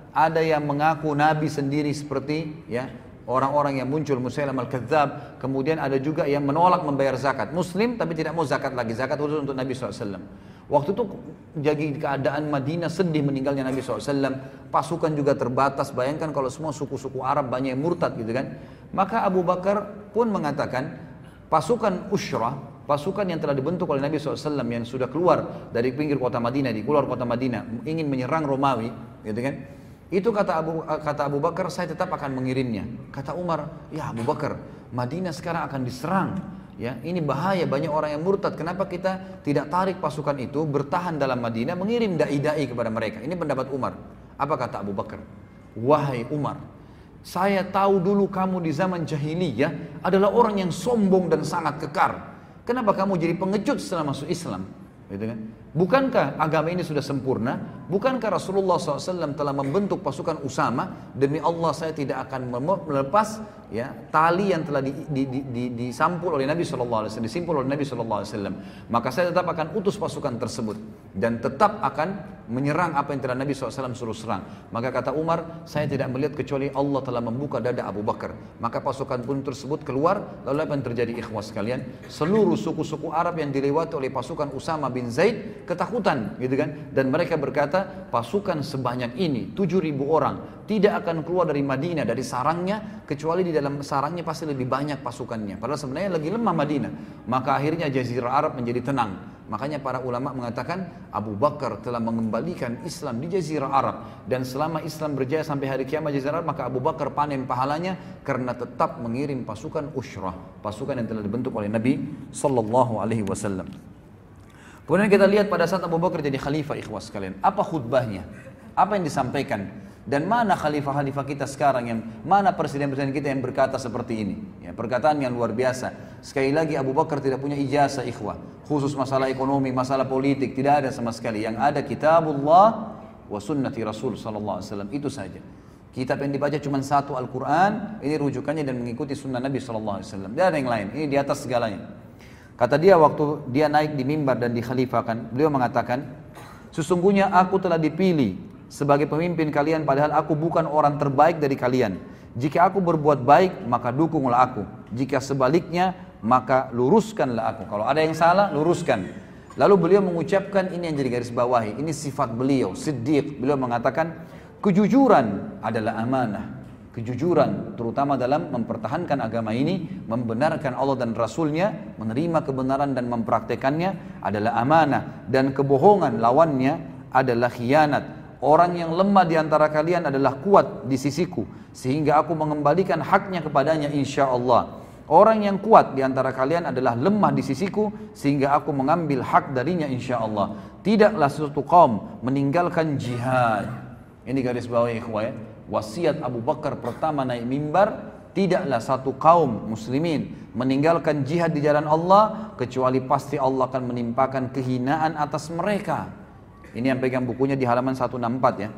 Speaker 1: ada yang mengaku nabi sendiri seperti ya orang-orang yang muncul Musailam al-Kadzab, kemudian ada juga yang menolak membayar zakat. Muslim tapi tidak mau zakat lagi, zakat khusus untuk Nabi SAW. Waktu itu jadi keadaan Madinah sedih meninggalnya Nabi SAW, pasukan juga terbatas, bayangkan kalau semua suku-suku Arab banyak yang murtad gitu kan. Maka Abu Bakar pun mengatakan pasukan Ushrah, pasukan yang telah dibentuk oleh Nabi SAW yang sudah keluar dari pinggir kota Madinah, di keluar kota Madinah, ingin menyerang Romawi gitu kan. Itu kata Abu Bakar, saya tetap akan mengirimnya. Kata Umar, ya Abu Bakar, Madinah sekarang akan diserang. Ya, ini bahaya, banyak orang yang murtad. Kenapa kita tidak tarik pasukan itu, bertahan dalam Madinah, mengirim dai-dai kepada mereka? Ini pendapat Umar. Apa kata Abu Bakar? Wahai Umar, saya tahu dulu kamu di zaman jahiliyah adalah orang yang sombong dan sangat kekar. Kenapa kamu jadi pengecut setelah masuk Islam? Gitu kan? Bukankah agama ini sudah sempurna? Bukankah Rasulullah SAW telah membentuk pasukan Usama? Demi Allah saya tidak akan melepas ya tali yang telah disampul oleh Nabi SAW, disimpul oleh Nabi SAW. Maka saya tetap akan utus pasukan tersebut dan tetap akan menyerang apa yang telah Nabi SAW suruh serang. Maka kata Umar, saya tidak melihat kecuali Allah telah membuka dada Abu Bakar. Maka pasukan pun tersebut keluar. Lalu apa yang terjadi ikhwas sekalian? Seluruh suku-suku Arab yang dilewati oleh pasukan Usama bin Zaid ketakutan gitu kan, dan mereka berkata pasukan sebanyak ini 7.000 orang tidak akan keluar dari Madinah, dari sarangnya, kecuali di dalam sarangnya pasti lebih banyak pasukannya, padahal sebenarnya lagi lemah Madinah. Maka akhirnya Jazirah Arab menjadi tenang. Makanya para ulama mengatakan Abu Bakar telah mengembalikan Islam di Jazirah Arab, dan selama Islam berjaya sampai hari kiamat Jazirah Arab, maka Abu Bakar panen pahalanya karena tetap mengirim pasukan Ushrah, pasukan yang telah dibentuk oleh Nabi Sallallahu Alaihi Wasallam. Kemudian kita lihat pada saat Abu Bakar jadi khalifah, ikhwas sekalian, apa khutbahnya, apa yang disampaikan, dan mana khalifah-khalifah kita sekarang, yang mana presiden-presiden kita yang berkata seperti ini, ya, perkataan yang luar biasa. Sekali lagi Abu Bakar tidak punya ijazah, ikhwah, khusus masalah ekonomi, masalah politik, tidak ada sama sekali. Yang ada kitabullah wa sunnati Rasul Sallallahu Alaihi Wasallam, itu saja. Kitab yang dibaca cuma satu, Al-Quran, ini rujukannya dan mengikuti sunnah Nabi Sallallahu Alaihi Wasallam. Tidak ada yang lain, ini di atas segalanya. Kata dia waktu dia naik di mimbar dan dikhalifahkan, beliau mengatakan, sesungguhnya aku telah dipilih sebagai pemimpin kalian padahal aku bukan orang terbaik dari kalian. Jika aku berbuat baik, maka dukunglah aku. Jika sebaliknya, maka luruskanlah aku. Kalau ada yang salah, luruskan. Lalu beliau mengucapkan, ini yang jadi garis bawahi, ini sifat beliau, Siddiq. Beliau mengatakan, kejujuran adalah amanah. Kejujuran terutama dalam mempertahankan agama ini, membenarkan Allah dan Rasulnya, menerima kebenaran dan mempraktekannya adalah amanah, dan kebohongan lawannya adalah khianat. Orang yang lemah di antara kalian adalah kuat di sisiku, sehingga aku mengembalikan haknya kepadanya insya Allah. Orang yang kuat di antara kalian adalah lemah di sisiku, sehingga aku mengambil hak darinya insya Allah. Tidaklah suatu kaum meninggalkan jihad. Ini garis bawah ikhwah ya. Wasiat Abu Bakar pertama naik mimbar, tidaklah satu kaum muslimin meninggalkan jihad di jalan Allah kecuali pasti Allah akan menimpakan kehinaan atas mereka. Ini yang pegang bukunya di halaman 164 ya.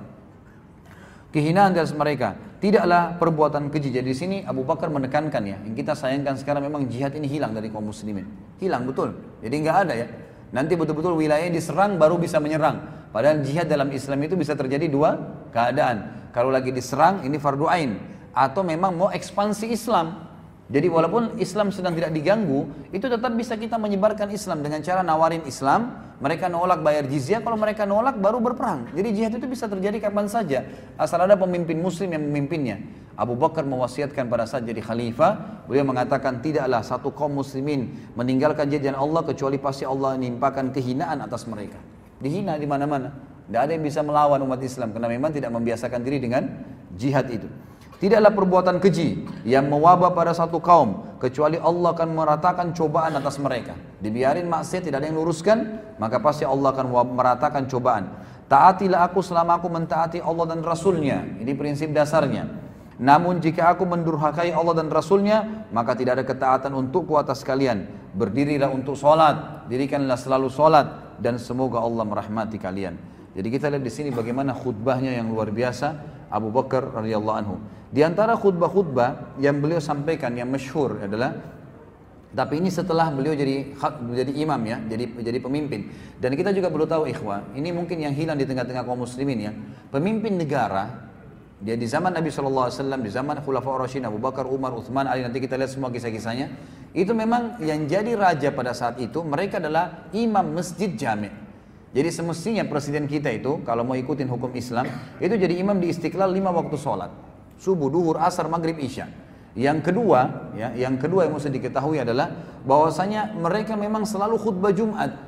Speaker 1: Kehinaan atas mereka, tidaklah perbuatan keji. Jadi di sini Abu Bakar menekankan ya, yang kita sayangkan sekarang memang jihad ini hilang dari kaum muslimin. Hilang betul. Jadi nggak ada ya. Nanti betul-betul wilayahnya diserang baru bisa menyerang. Padahal jihad dalam Islam itu bisa terjadi dua keadaan. Kalau lagi diserang, ini fardu ain, atau memang mau ekspansi Islam. Jadi walaupun Islam sedang tidak diganggu, itu tetap bisa kita menyebarkan Islam dengan cara nawarin Islam. Mereka nolak bayar jizyah, kalau mereka nolak baru berperang. Jadi jihad itu bisa terjadi kapan saja, asal ada pemimpin muslim yang memimpinnya. Abu Bakar mewasiatkan pada saat jadi khalifah, beliau mengatakan tidaklah satu kaum muslimin meninggalkan jihad Allah kecuali pasti Allah menimpakan kehinaan atas mereka. Dihina di mana-mana. Tidak ada yang bisa melawan umat Islam karena memang tidak membiasakan diri dengan jihad itu. Tidaklah perbuatan keji yang mewabah pada satu kaum kecuali Allah akan meratakan cobaan atas mereka. Dibiarin maksiat tidak ada yang luruskan, maka pasti Allah akan meratakan cobaan. Taatilah aku selama aku mentaati Allah dan Rasulnya. Ini prinsip dasarnya. Namun jika aku mendurhakai Allah dan Rasulnya, maka tidak ada ketaatan untukku atas kalian. Berdirilah untuk sholat, dirikanlah selalu sholat, dan semoga Allah merahmati kalian. Jadi kita lihat di sini bagaimana khutbahnya yang luar biasa Abu Bakar radhiyallahu anhu. Di antara khutbah-khutbah yang beliau sampaikan yang masyhur adalah, tapi ini setelah beliau jadi imam ya, jadi pemimpin. Dan kita juga perlu tahu ikhwah, ini mungkin yang hilang di tengah-tengah kaum muslimin ya. Pemimpin negara Dia di zaman Nabi SAW, di zaman Khulafaur Rasyidin, Abu Bakar, Umar, Uthman, Ali, nanti kita lihat semua kisah-kisahnya. Itu memang yang jadi raja pada saat itu, mereka adalah imam masjid jami'. Jadi semestinya presiden kita itu, kalau mau ikutin hukum Islam, itu jadi imam di Istiqlal 5 waktu sholat. Subuh, duhur, asar, maghrib, isya. Yang kedua yang mesti diketahui adalah bahwasanya mereka memang selalu khutbah Jumat.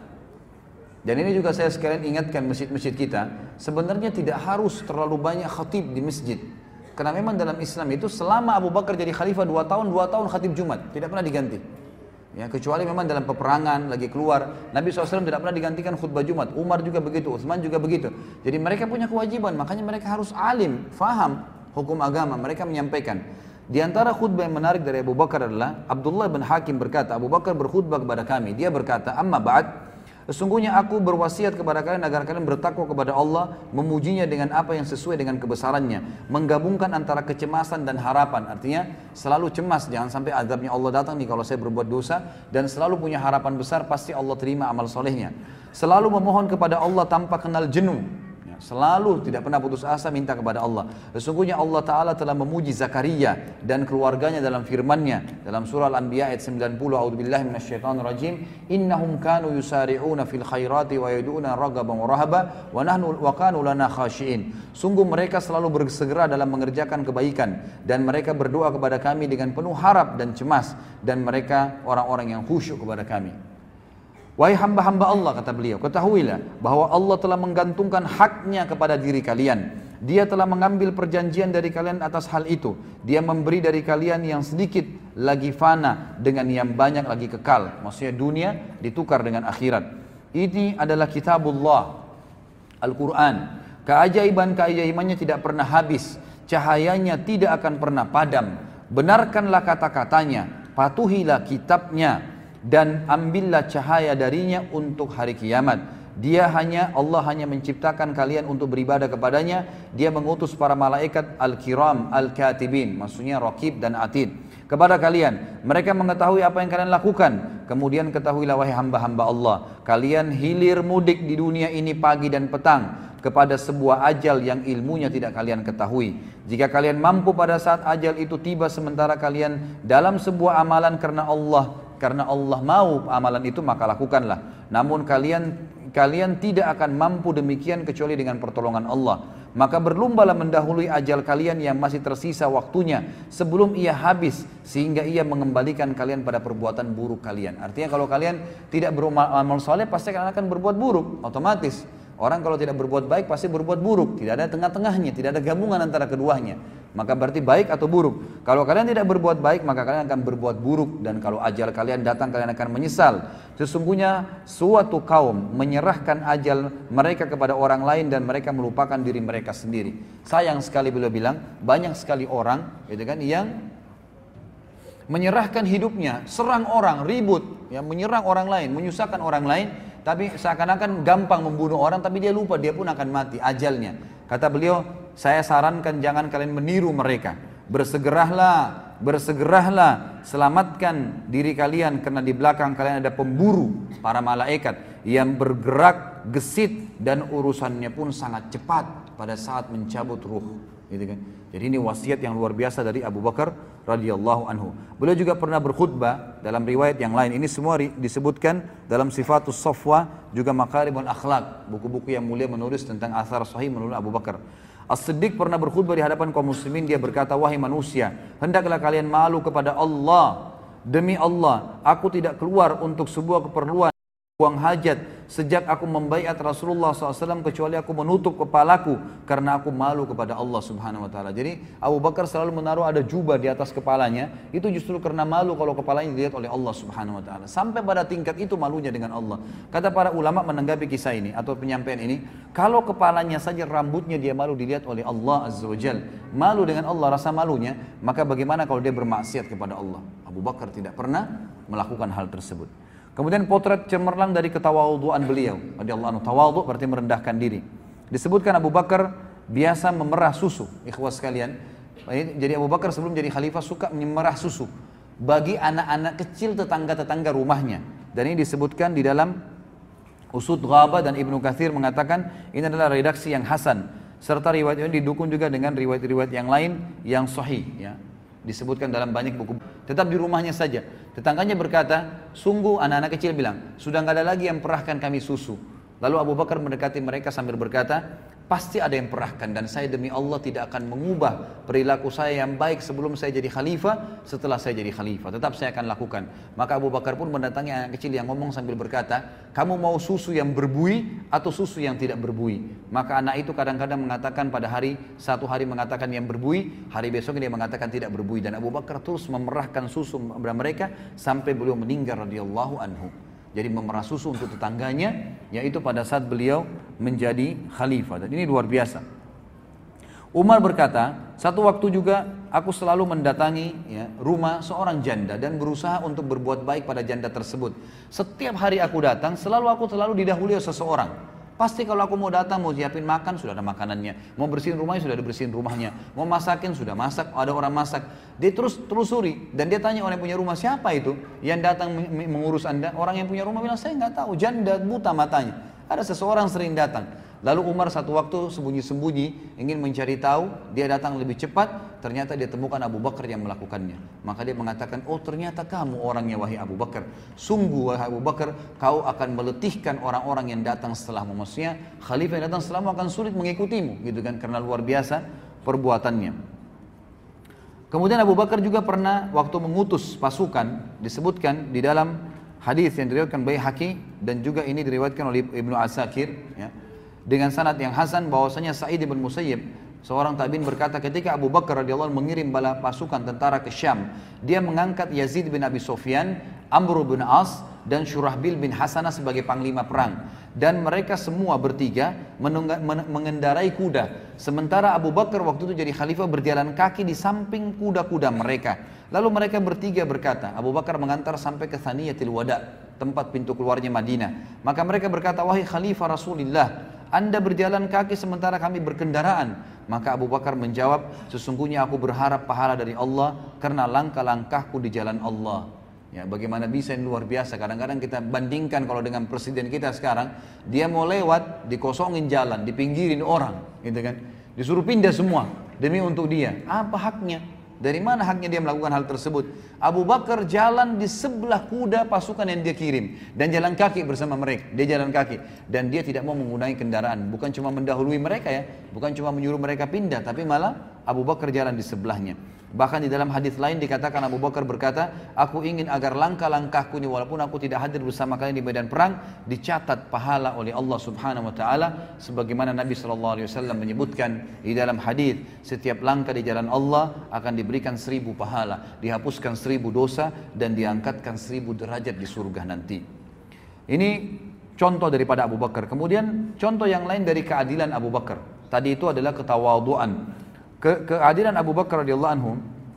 Speaker 1: Dan ini juga saya sekalian ingatkan masjid-masjid kita, sebenarnya tidak harus terlalu banyak khatib di masjid. Karena memang dalam Islam itu selama Abu Bakar jadi khalifah 2 tahun khatib Jumat, tidak pernah diganti. Ya, kecuali memang dalam peperangan lagi keluar, Nabi SAW tidak pernah digantikan khutbah Jumat. Umar juga begitu, Utsman juga begitu. Jadi mereka punya kewajiban, makanya mereka harus alim, faham hukum agama, mereka menyampaikan. Di antara khutbah yang menarik dari Abu Bakar adalah Abdullah bin Hakim berkata, Abu Bakar berkhutbah kepada kami, dia berkata, amma ba'd, sesungguhnya aku berwasiat kepada kalian agar kalian bertakwa kepada Allah, memujinya dengan apa yang sesuai dengan kebesarannya, menggabungkan antara kecemasan dan harapan. Artinya selalu cemas, jangan sampai azabnya Allah datang nih kalau saya berbuat dosa, dan selalu punya harapan besar, pasti Allah terima amal solehnya. Selalu memohon kepada Allah tanpa kenal jenuh. Selalu tidak pernah putus asa minta kepada Allah. Sesungguhnya Allah Ta'ala telah memuji Zakaria dan keluarganya dalam firman-Nya dalam surah Al-Anbiya ayat 90, A'udzubillahi minasyaitonirrajim, innahum kanu yusari'una fil khairati wa yad'una raghaban wa rahaba wa kanu lana khashi'in. Sungguh mereka selalu bersegera dalam mengerjakan kebaikan dan mereka berdoa kepada kami dengan penuh harap dan cemas, dan mereka orang-orang yang khusyuk kepada kami. Wahai hamba-hamba Allah, kata beliau, ketahuilah bahwa Allah telah menggantungkan haknya kepada diri kalian. Dia telah mengambil perjanjian dari kalian atas hal itu. Dia memberi dari kalian yang sedikit lagi fana dengan yang banyak lagi kekal. Maksudnya dunia ditukar dengan akhirat. Ini adalah kitabullah, Al-Quran. Keajaiban-keajaibannya tidak pernah habis. Cahayanya tidak akan pernah padam. Benarkanlah kata-katanya, patuhilah kitabnya, dan ambillah cahaya darinya untuk hari kiamat. Allah hanya menciptakan kalian untuk beribadah kepadanya. Dia mengutus para malaikat al-kiram al-katibin, maksudnya raqib dan atid, kepada kalian. Mereka mengetahui apa yang kalian lakukan. Kemudian ketahuilah wahai hamba-hamba Allah, kalian hilir mudik di dunia ini pagi dan petang kepada sebuah ajal yang ilmunya tidak kalian ketahui. Jika kalian mampu pada saat ajal itu tiba sementara kalian dalam sebuah amalan karena Allah mau amalan itu, maka lakukanlah. Namun kalian tidak akan mampu demikian kecuali dengan pertolongan Allah. Maka berlombalah mendahului ajal kalian yang masih tersisa waktunya sebelum ia habis, sehingga ia mengembalikan kalian pada perbuatan buruk kalian. Artinya kalau kalian tidak beramal soleh, pasti kalian akan berbuat buruk, otomatis. Orang kalau tidak berbuat baik pasti berbuat buruk, tidak ada tengah-tengahnya, tidak ada gabungan antara keduanya. Maka berarti baik atau buruk. Kalau kalian tidak berbuat baik, maka kalian akan berbuat buruk, dan kalau ajal kalian datang, kalian akan menyesal. Sesungguhnya suatu kaum menyerahkan ajal mereka kepada orang lain dan mereka melupakan diri mereka sendiri. Sayang sekali beliau bilang, banyak sekali orang gitu kan, yang menyerahkan hidupnya, serang orang, ribut, yang menyerang orang lain, menyusahkan orang lain, tapi seakan-akan gampang membunuh orang, tapi dia lupa dia pun akan mati ajalnya. Kata beliau, saya sarankan jangan kalian meniru mereka. Bersegeralah, selamatkan diri kalian, karena di belakang kalian ada pemburu, para malaikat yang bergerak gesit dan urusannya pun sangat cepat pada saat mencabut ruh. Gitu kan? Jadi ini wasiat yang luar biasa dari Abu Bakar radhiyallahu anhu. Beliau juga pernah berkhutbah dalam riwayat yang lain. Ini semua disebutkan dalam Sifatus Safwa, juga Makarimul Akhlaq, buku-buku yang mulia menulis tentang athar sahih menurut Abu Bakar. As-Siddiq pernah berkhutbah di hadapan kaum muslimin. Dia berkata, wahai manusia, hendaklah kalian malu kepada Allah. Demi Allah, aku tidak keluar untuk sebuah keperluan, buang hajat sejak aku membaiat Rasulullah SAW, kecuali aku menutup kepalaku karena aku malu kepada Allah Subhanahu Wa Taala. Jadi Abu Bakar selalu menaruh ada jubah di atas kepalanya, itu justru karena malu kalau kepalanya dilihat oleh Allah Subhanahu Wa Taala. Sampai pada tingkat itu malunya dengan Allah. Kata para ulama menanggapi kisah ini atau penyampaian ini, kalau kepalanya saja, rambutnya dia malu dilihat oleh Allah Azza wa Jal, malu dengan Allah rasa malunya, maka bagaimana kalau dia bermaksiat kepada Allah? Abu Bakar tidak pernah melakukan hal tersebut. Kemudian potret cemerlang dari ketawaduan beliau radhiyallahu anhu. Tawadhu berarti merendahkan diri. Disebutkan Abu Bakar biasa memerah susu, ikhwas sekalian. Jadi Abu Bakar sebelum jadi khalifah suka memerah susu bagi anak-anak kecil tetangga-tetangga rumahnya. Dan ini disebutkan di dalam Usud Ghaba, dan Ibnu Katsir mengatakan ini adalah redaksi yang hasan. serta riwayat ini didukung juga dengan riwayat-riwayat yang lain yang sahih, ya. Disebutkan dalam banyak buku. Tetap di rumahnya saja. Tetangganya berkata, sungguh anak-anak kecil bilang, sudah nggak ada lagi yang perahkan kami susu. Lalu Abu Bakar mendekati mereka sambil berkata, pasti ada yang perahkan dan saya demi Allah tidak akan mengubah perilaku saya yang baik sebelum saya jadi khalifah, setelah saya jadi khalifah. Tetap saya akan lakukan. Maka Abu Bakar pun mendatangi anak kecil yang ngomong sambil berkata, kamu mau susu yang berbuih atau susu yang tidak berbuih? Maka anak itu kadang-kadang mengatakan pada satu hari mengatakan yang berbuih, hari besoknya dia mengatakan tidak berbuih. Dan Abu Bakar terus memerahkan susu kepada mereka sampai beliau meninggal radhiyallahu anhu. Jadi memerah susu untuk tetangganya, yaitu pada saat beliau menjadi khalifah. Dan ini luar biasa. Umar berkata, satu waktu juga aku selalu mendatangi rumah seorang janda dan berusaha untuk berbuat baik pada janda tersebut. Setiap hari aku datang, selalu didahului oleh seseorang. Pasti kalau aku mau datang, mau siapin makan, sudah ada makanannya. Mau bersihin rumahnya, sudah ada bersihin rumahnya. Mau masakin, sudah masak, ada orang masak. Dia terus telusuri, dan dia tanya orang yang punya rumah, siapa itu yang datang mengurus anda? Orang yang punya rumah bilang, saya nggak tahu, janda buta matanya. Ada seseorang sering datang. Lalu Umar satu waktu sembunyi-sembunyi ingin mencari tahu, dia datang lebih cepat, ternyata dia temukan Abu Bakar yang melakukannya. Maka dia mengatakan, oh ternyata kamu orangnya wahai Abu Bakar. Sungguh wahai Abu Bakar, kau akan meletihkan orang-orang yang datang setelahmu. Maksudnya khalifah yang datang setelahmu akan sulit mengikutimu, gitu kan, karena luar biasa perbuatannya. Kemudian Abu Bakar juga pernah waktu mengutus pasukan, disebutkan di dalam hadis yang diriwayatkan Baihaqi dan juga ini diriwayatkan oleh Ibnu Asakir, ya, dengan sanad yang hasan bahwasanya Sa'id bin Musayyib seorang tabi'in berkata ketika Abu Bakar radhiyallahu anhu mengirim bala pasukan tentara ke Syam, dia mengangkat Yazid bin Abi Sufyan, Amr bin As dan Syurahbil bin Hasanah sebagai panglima perang, dan mereka semua bertiga mengendarai kuda, sementara Abu Bakar waktu itu jadi khalifah berjalan kaki di samping kuda-kuda mereka. Lalu mereka bertiga berkata, Abu Bakar mengantar sampai ke Thaniyatil Wada, tempat pintu keluarnya Madinah. Maka mereka berkata, wahai khalifah Rasulullah, Anda berjalan kaki sementara kami berkendaraan. Maka Abu Bakar menjawab, sesungguhnya aku berharap pahala dari Allah karena langkah-langkahku di jalan Allah. Ya, bagaimana bisa ini luar biasa. Kadang-kadang kita bandingkan kalau dengan presiden kita sekarang, dia mau lewat, dikosongin jalan, dipinggirin orang, gitu kan. Disuruh pindah semua demi untuk dia. Apa haknya? Dari mana haknya dia melakukan hal tersebut? Abu Bakar jalan di sebelah kuda pasukan yang dia kirim dan jalan kaki bersama mereka. Dia jalan kaki dan dia tidak mau menggunakan kendaraan. Bukan cuma mendahului mereka ya, bukan cuma menyuruh mereka pindah, tapi malah Abu Bakar jalan di sebelahnya. Bahkan di dalam hadis lain dikatakan Abu Bakar berkata, aku ingin agar langkah-langkahku ini walaupun aku tidak hadir bersama kalian di medan perang, dicatat pahala oleh Allah Subhanahu wa taala sebagaimana Nabi sallallahu alaihi wasallam menyebutkan di dalam hadis, setiap langkah di jalan Allah akan diberikan 1000 pahala, dihapuskan 1000 dosa dan diangkatkan 1000 derajat di surga nanti. Ini contoh daripada Abu Bakar. Kemudian contoh yang lain dari keadilan Abu Bakar. Tadi itu adalah ketawaduan. Keadilan Abu Bakar radhiyallahu anhu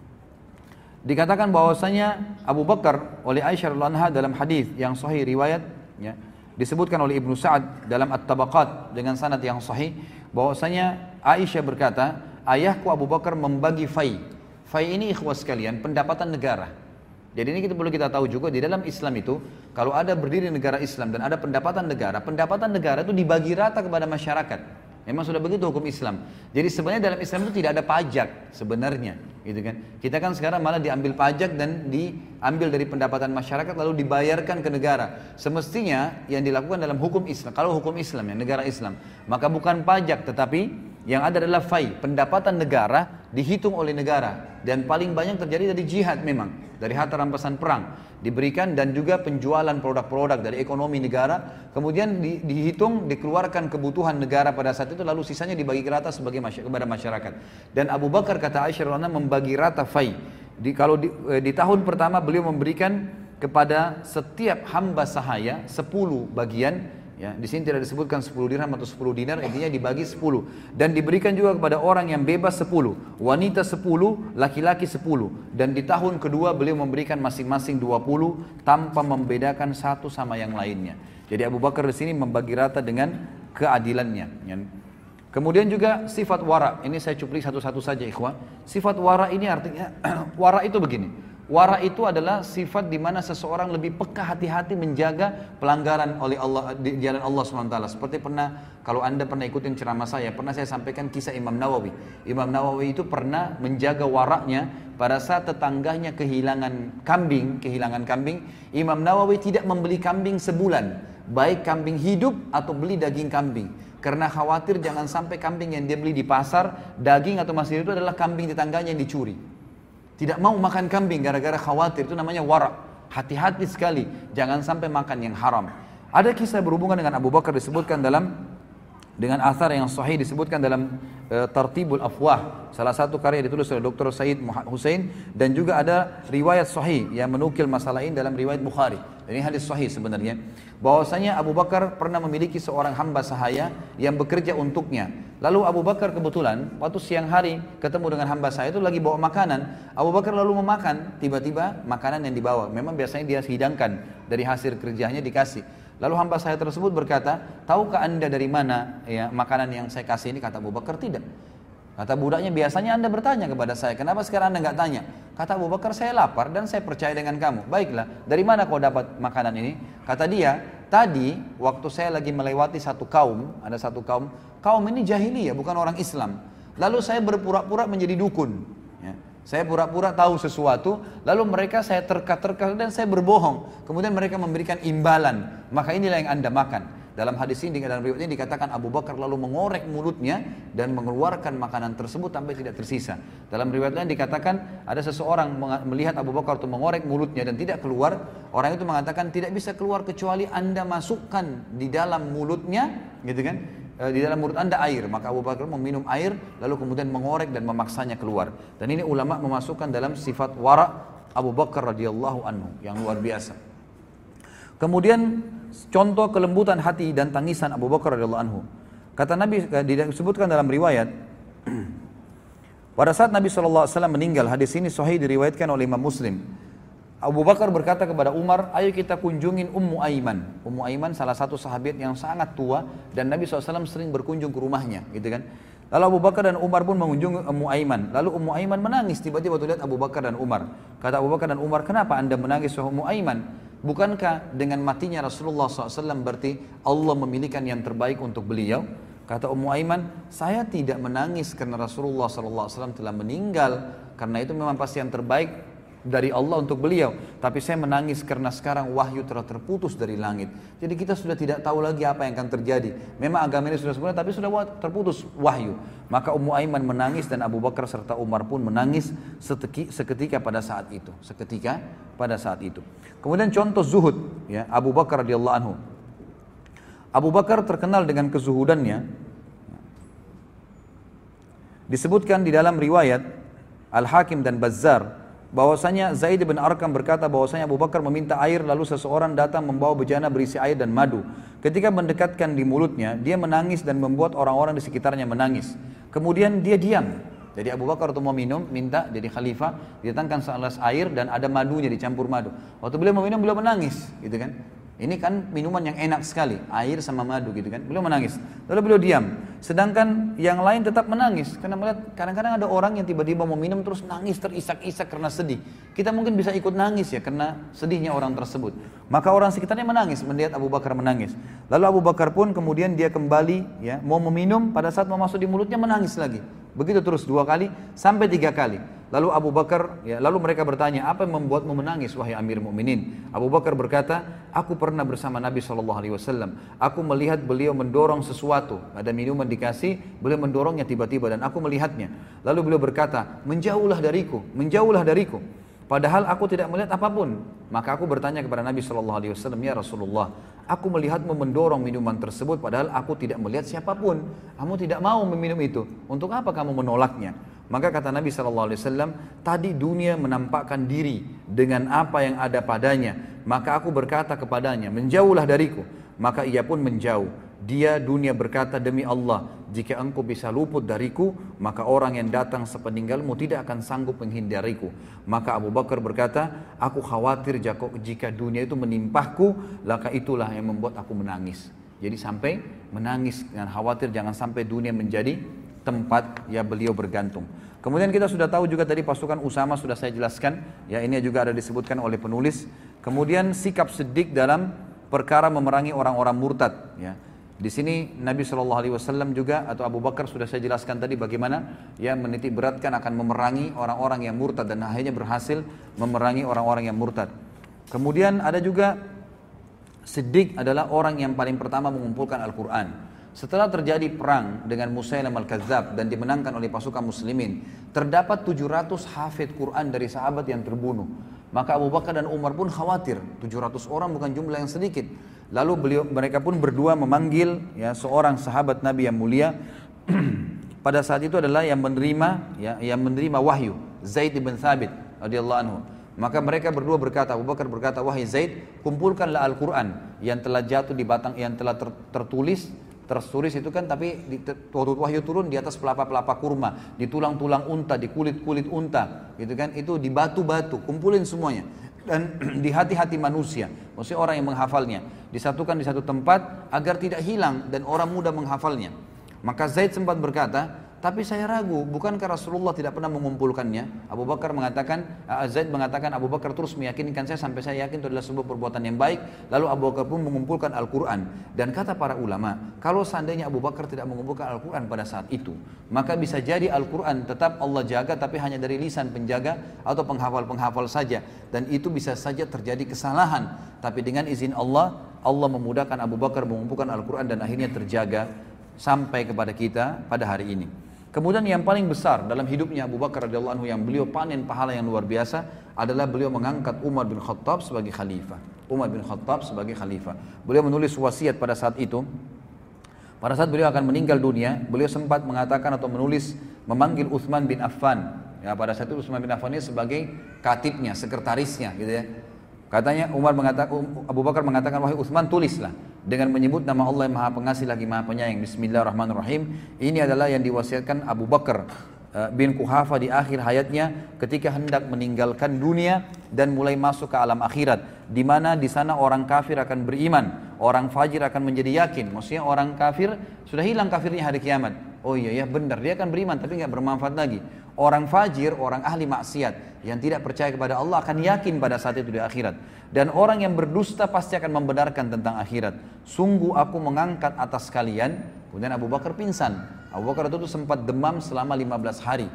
Speaker 1: dikatakan bahwasanya Abu Bakar oleh Aisyah radhiyallahu anha dalam hadis yang sahih riwayat, ya, disebutkan oleh Ibnu Sa'ad dalam At-Tabaqat dengan sanad yang sahih bahwasanya Aisyah berkata, ayahku Abu Bakar membagi fai. Fai ini ikhwas sekalian, pendapatan negara. Jadi ini perlu kita tahu juga di dalam Islam itu, kalau ada berdiri negara Islam dan ada pendapatan negara itu dibagi rata kepada masyarakat. Memang sudah begitu hukum Islam. Jadi sebenarnya dalam Islam itu tidak ada pajak sebenarnya, gitu kan. Kita kan sekarang malah diambil pajak dan diambil dari pendapatan masyarakat lalu dibayarkan ke negara. Semestinya yang dilakukan dalam hukum Islam, kalau hukum Islam ya negara Islam, maka bukan pajak tetapi yang ada adalah fai, pendapatan negara dihitung oleh negara dan paling banyak terjadi dari jihad memang, dari harta rampasan perang diberikan dan juga penjualan produk-produk dari ekonomi negara, kemudian dihitung, dikeluarkan kebutuhan negara pada saat itu, lalu sisanya dibagi rata kepada masyarakat. Dan Abu Bakar kata Aisyah radhiyallahu anha membagi rata fai. Kalau di tahun pertama beliau memberikan kepada setiap hamba sahaya 10 bagian. Ya, di sini tidak disebutkan 10 dirham atau 10 dinar, intinya dibagi 10 dan diberikan juga kepada orang yang bebas 10, wanita 10, laki-laki 10, dan di tahun kedua beliau memberikan masing-masing 20 tanpa membedakan satu sama yang lainnya. Jadi Abu Bakar di sini membagi rata dengan keadilannya. Kemudian juga sifat wara, ini saya cuplik satu-satu saja ikhwah. Sifat wara ini artinya wara itu begini. Wara itu adalah sifat di mana seseorang lebih peka, hati-hati menjaga pelanggaran oleh Allah di jalan Allah SWT. Seperti kalau Anda pernah ikutin ceramah saya, pernah saya sampaikan kisah Imam Nawawi. Imam Nawawi itu pernah menjaga waraknya pada saat tetangganya kehilangan kambing. Imam Nawawi tidak membeli kambing sebulan, baik kambing hidup atau beli daging kambing. Karena khawatir jangan sampai kambing yang dia beli di pasar, daging atau masih itu adalah kambing tetangganya yang dicuri. Tidak mau makan kambing gara-gara khawatir, itu namanya wara'. Hati-hati sekali, jangan sampai makan yang haram. Ada kisah berhubungan dengan Abu Bakar disebutkan dengan athar yang sahih disebutkan dalam Tartibul Afwah, salah satu karya ditulis oleh Dr. Said Hussein, dan juga ada riwayat sahih yang menukil masalah ini dalam riwayat Bukhari. Ini hadis sahih sebenarnya, bahwasanya Abu Bakar pernah memiliki seorang hamba sahaya yang bekerja untuknya. Lalu Abu Bakar kebetulan waktu siang hari ketemu dengan hamba sahaya itu lagi bawa makanan. Abu Bakar lalu memakan, tiba-tiba makanan yang dibawa, memang biasanya dia hidangkan dari hasil kerjanya dikasih. Lalu hamba saya tersebut berkata, tahukah anda dari mana ya makanan yang saya kasih ini? Kata Abu Bakar, tidak. Kata budaknya, biasanya anda bertanya kepada saya, kenapa sekarang anda nggak tanya? Kata Abu Bakar, saya lapar dan saya percaya dengan kamu. Baiklah, dari mana kau dapat makanan ini? Kata dia, tadi waktu saya lagi melewati satu kaum, ada satu kaum ini jahiliyah, bukan orang Islam. Lalu saya berpura-pura menjadi dukun. Ya. Saya pura-pura tahu sesuatu, lalu mereka saya terka-terka dan saya berbohong. Kemudian mereka memberikan imbalan, maka inilah yang anda makan. Dalam hadis ini, dalam riwayat ini dikatakan Abu Bakar lalu mengorek mulutnya dan mengeluarkan makanan tersebut sampai tidak tersisa. Dalam riwayat lain dikatakan ada seseorang melihat Abu Bakar itu mengorek mulutnya dan tidak keluar. Orang itu mengatakan tidak bisa keluar kecuali anda masukkan di dalam mulutnya, gitu kan? Di dalam mulut anda air. Maka Abu Bakar meminum air lalu kemudian mengorek dan memaksanya keluar. Dan ini ulama memasukkan dalam sifat wara' Abu Bakar radhiyallahu anhu yang luar biasa. Kemudian contoh kelembutan hati dan tangisan Abu Bakar radhiyallahu anhu. Kata Nabi, disebutkan dalam riwayat, pada saat Nabi SAW meninggal, hadis ini sahih diriwayatkan oleh Imam Muslim. Abu Bakar berkata kepada Umar, ayo kita kunjungin Ummu Aiman. Ummu Aiman salah satu sahabat yang sangat tua dan Nabi SAW sering berkunjung ke rumahnya, gitu kan. Lalu Abu Bakar dan Umar pun mengunjungi Ummu Aiman. Lalu Ummu Aiman menangis tiba-tiba waktu lihat Abu Bakar dan Umar. Kata Abu Bakar dan Umar, kenapa anda menangis wahai Ummu Aiman? Bukankah dengan matinya Rasulullah SAW berarti Allah memilihkan yang terbaik untuk beliau? Kata Ummu Aiman, saya tidak menangis karena Rasulullah SAW telah meninggal, karena itu memang pasti yang terbaik dari Allah untuk beliau. Tapi saya menangis karena sekarang wahyu telah terputus dari langit. Jadi kita sudah tidak tahu lagi apa yang akan terjadi. Memang agama ini sudah sempurna, tapi sudah terputus wahyu. Maka Ummu Aiman menangis dan Abu Bakar serta Umar pun menangis seketika pada saat itu. Kemudian contoh zuhud, ya, Abu Bakar radhiyallahu anhu. Abu Bakar terkenal dengan kezuhudannya. Disebutkan di dalam riwayat Al-Hakim dan Bazzar bahwasanya Zaid bin Arqam berkata bahwasanya Abu Bakar meminta air, lalu seseorang datang membawa bejana berisi air dan madu. Ketika mendekatkan di mulutnya, dia menangis dan membuat orang-orang di sekitarnya menangis. Kemudian dia diam. Jadi Abu Bakar untuk mau minum, minta jadi khalifah, didatangkan segelas air dan ada madunya, dicampur madu. Waktu beliau mau minum, beliau menangis, gitu kan. Ini kan minuman yang enak sekali, air sama madu gitu kan. Beliau menangis, lalu beliau diam. Sedangkan yang lain tetap menangis, karena melihat kadang-kadang ada orang yang tiba-tiba mau minum terus nangis terisak-isak karena sedih. Kita mungkin bisa ikut nangis ya, karena sedihnya orang tersebut. Maka orang sekitarnya menangis melihat Abu Bakar menangis. Lalu Abu Bakar pun kemudian dia kembali ya, mau meminum, pada saat mau masuk di mulutnya menangis lagi. Begitu terus 2 kali sampai 3 kali. Lalu Abu Bakar, ya, lalu mereka bertanya, apa yang membuatmu menangis wahai Amir Mukminin? Abu Bakar berkata, aku pernah bersama Nabi SAW. Aku melihat beliau mendorong sesuatu, ada minuman dikasih, beliau mendorongnya tiba-tiba dan aku melihatnya. Lalu beliau berkata, menjauhlah dariku, menjauhlah dariku. Padahal aku tidak melihat apapun. Maka aku bertanya kepada Nabi SAW, ya Rasulullah, aku melihatmu mendorong minuman tersebut padahal aku tidak melihat siapapun. Kamu tidak mau meminum itu. Untuk apa kamu menolaknya? Maka kata Nabi SAW, tadi dunia menampakkan diri dengan apa yang ada padanya. Maka aku berkata kepadanya, menjauhlah dariku. Maka ia pun menjauh. Dia dunia berkata, demi Allah, jika engkau bisa luput dariku, maka orang yang datang sepeninggalmu tidak akan sanggup menghindariku. Maka Abu Bakar berkata, aku khawatir jika dunia itu menimpahku, maka itulah yang membuat aku menangis. Jadi sampai menangis dengan khawatir jangan sampai dunia menjadi tempat ya beliau bergantung. Kemudian kita sudah tahu juga tadi pasukan Usama sudah saya jelaskan, ya ini juga ada disebutkan oleh penulis. Kemudian sikap Siddiq dalam perkara memerangi orang-orang murtad, ya. Di sini Nabi SAW juga atau Abu Bakar sudah saya jelaskan tadi bagaimana ya menitik beratkan akan memerangi orang-orang yang murtad dan akhirnya berhasil memerangi orang-orang yang murtad. Kemudian ada juga Siddiq adalah orang yang paling pertama mengumpulkan Al-Quran. Setelah terjadi perang dengan Musailam Al-Kadzab dan dimenangkan oleh pasukan muslimin, terdapat 700 hafid Quran dari sahabat yang terbunuh. Maka Abu Bakar dan Umar pun khawatir, 700 orang bukan jumlah yang sedikit. Lalu mereka pun berdua memanggil ya seorang sahabat Nabi yang mulia. Pada saat itu adalah yang menerima wahyu, Zaid bin Thabit radhiyallahu anhu. Maka mereka berdua berkata, Abu Bakar berkata, wahai Zaid, kumpulkanlah Al-Quran yang telah jatuh di batang, yang telah tertulis itu kan, tapi waktu wahyu turun di atas pelapa-pelapa kurma, di tulang-tulang unta, di kulit-kulit unta, gitu kan, itu di batu-batu, kumpulin semuanya. Dan di hati-hati manusia, maksudnya orang yang menghafalnya, disatukan di satu tempat agar tidak hilang dan orang mudah menghafalnya. Maka Zaid sempat berkata, tapi saya ragu, bukankah Rasulullah tidak pernah mengumpulkannya? Zaid mengatakan, Abu Bakar terus meyakinkan saya sampai saya yakin itu adalah sebuah perbuatan yang baik. Lalu Abu Bakar pun mengumpulkan Al-Quran. Dan kata para ulama, kalau seandainya Abu Bakar tidak mengumpulkan Al-Quran pada saat itu, maka bisa jadi Al-Quran tetap Allah jaga, tapi hanya dari lisan penjaga atau penghafal-penghafal saja. Dan itu bisa saja terjadi kesalahan. Tapi dengan izin Allah, Allah memudahkan Abu Bakar mengumpulkan Al-Quran dan akhirnya terjaga sampai kepada kita pada hari ini. Kemudian yang paling besar dalam hidupnya Abu Bakar radhiyallahu anhu yang beliau panen pahala yang luar biasa adalah beliau mengangkat Umar bin Khattab sebagai khalifah. Beliau menulis wasiat pada saat itu. Pada saat beliau akan meninggal dunia, beliau sempat mengatakan atau memanggil Utsman bin Affan. Ya, pada saat itu Utsman bin Affan ini sebagai katibnya, sekretarisnya gitu ya. Katanya Abu Bakar mengatakan, wahai Utsman, tulislah dengan menyebut nama Allah yang Maha Pengasih lagi Maha Penyayang. Bismillahirrahmanirrahim. Ini adalah yang diwasiatkan Abu Bakar bin Quhafa di akhir hayatnya ketika hendak meninggalkan dunia dan mulai masuk ke alam akhirat, di mana di sana orang kafir akan beriman, orang fajir akan menjadi yakin. Maksudnya orang kafir sudah hilang kafirnya hari kiamat. Oh iya benar, dia akan beriman tapi nggak bermanfaat lagi. Orang fajir, orang ahli maksiat yang tidak percaya kepada Allah akan yakin pada saat itu di akhirat. Dan orang yang berdusta pasti akan membenarkan tentang akhirat. Sungguh aku mengangkat atas kalian. Kemudian Abu Bakar pingsan. Abu Bakar itu sempat demam selama 15 hari.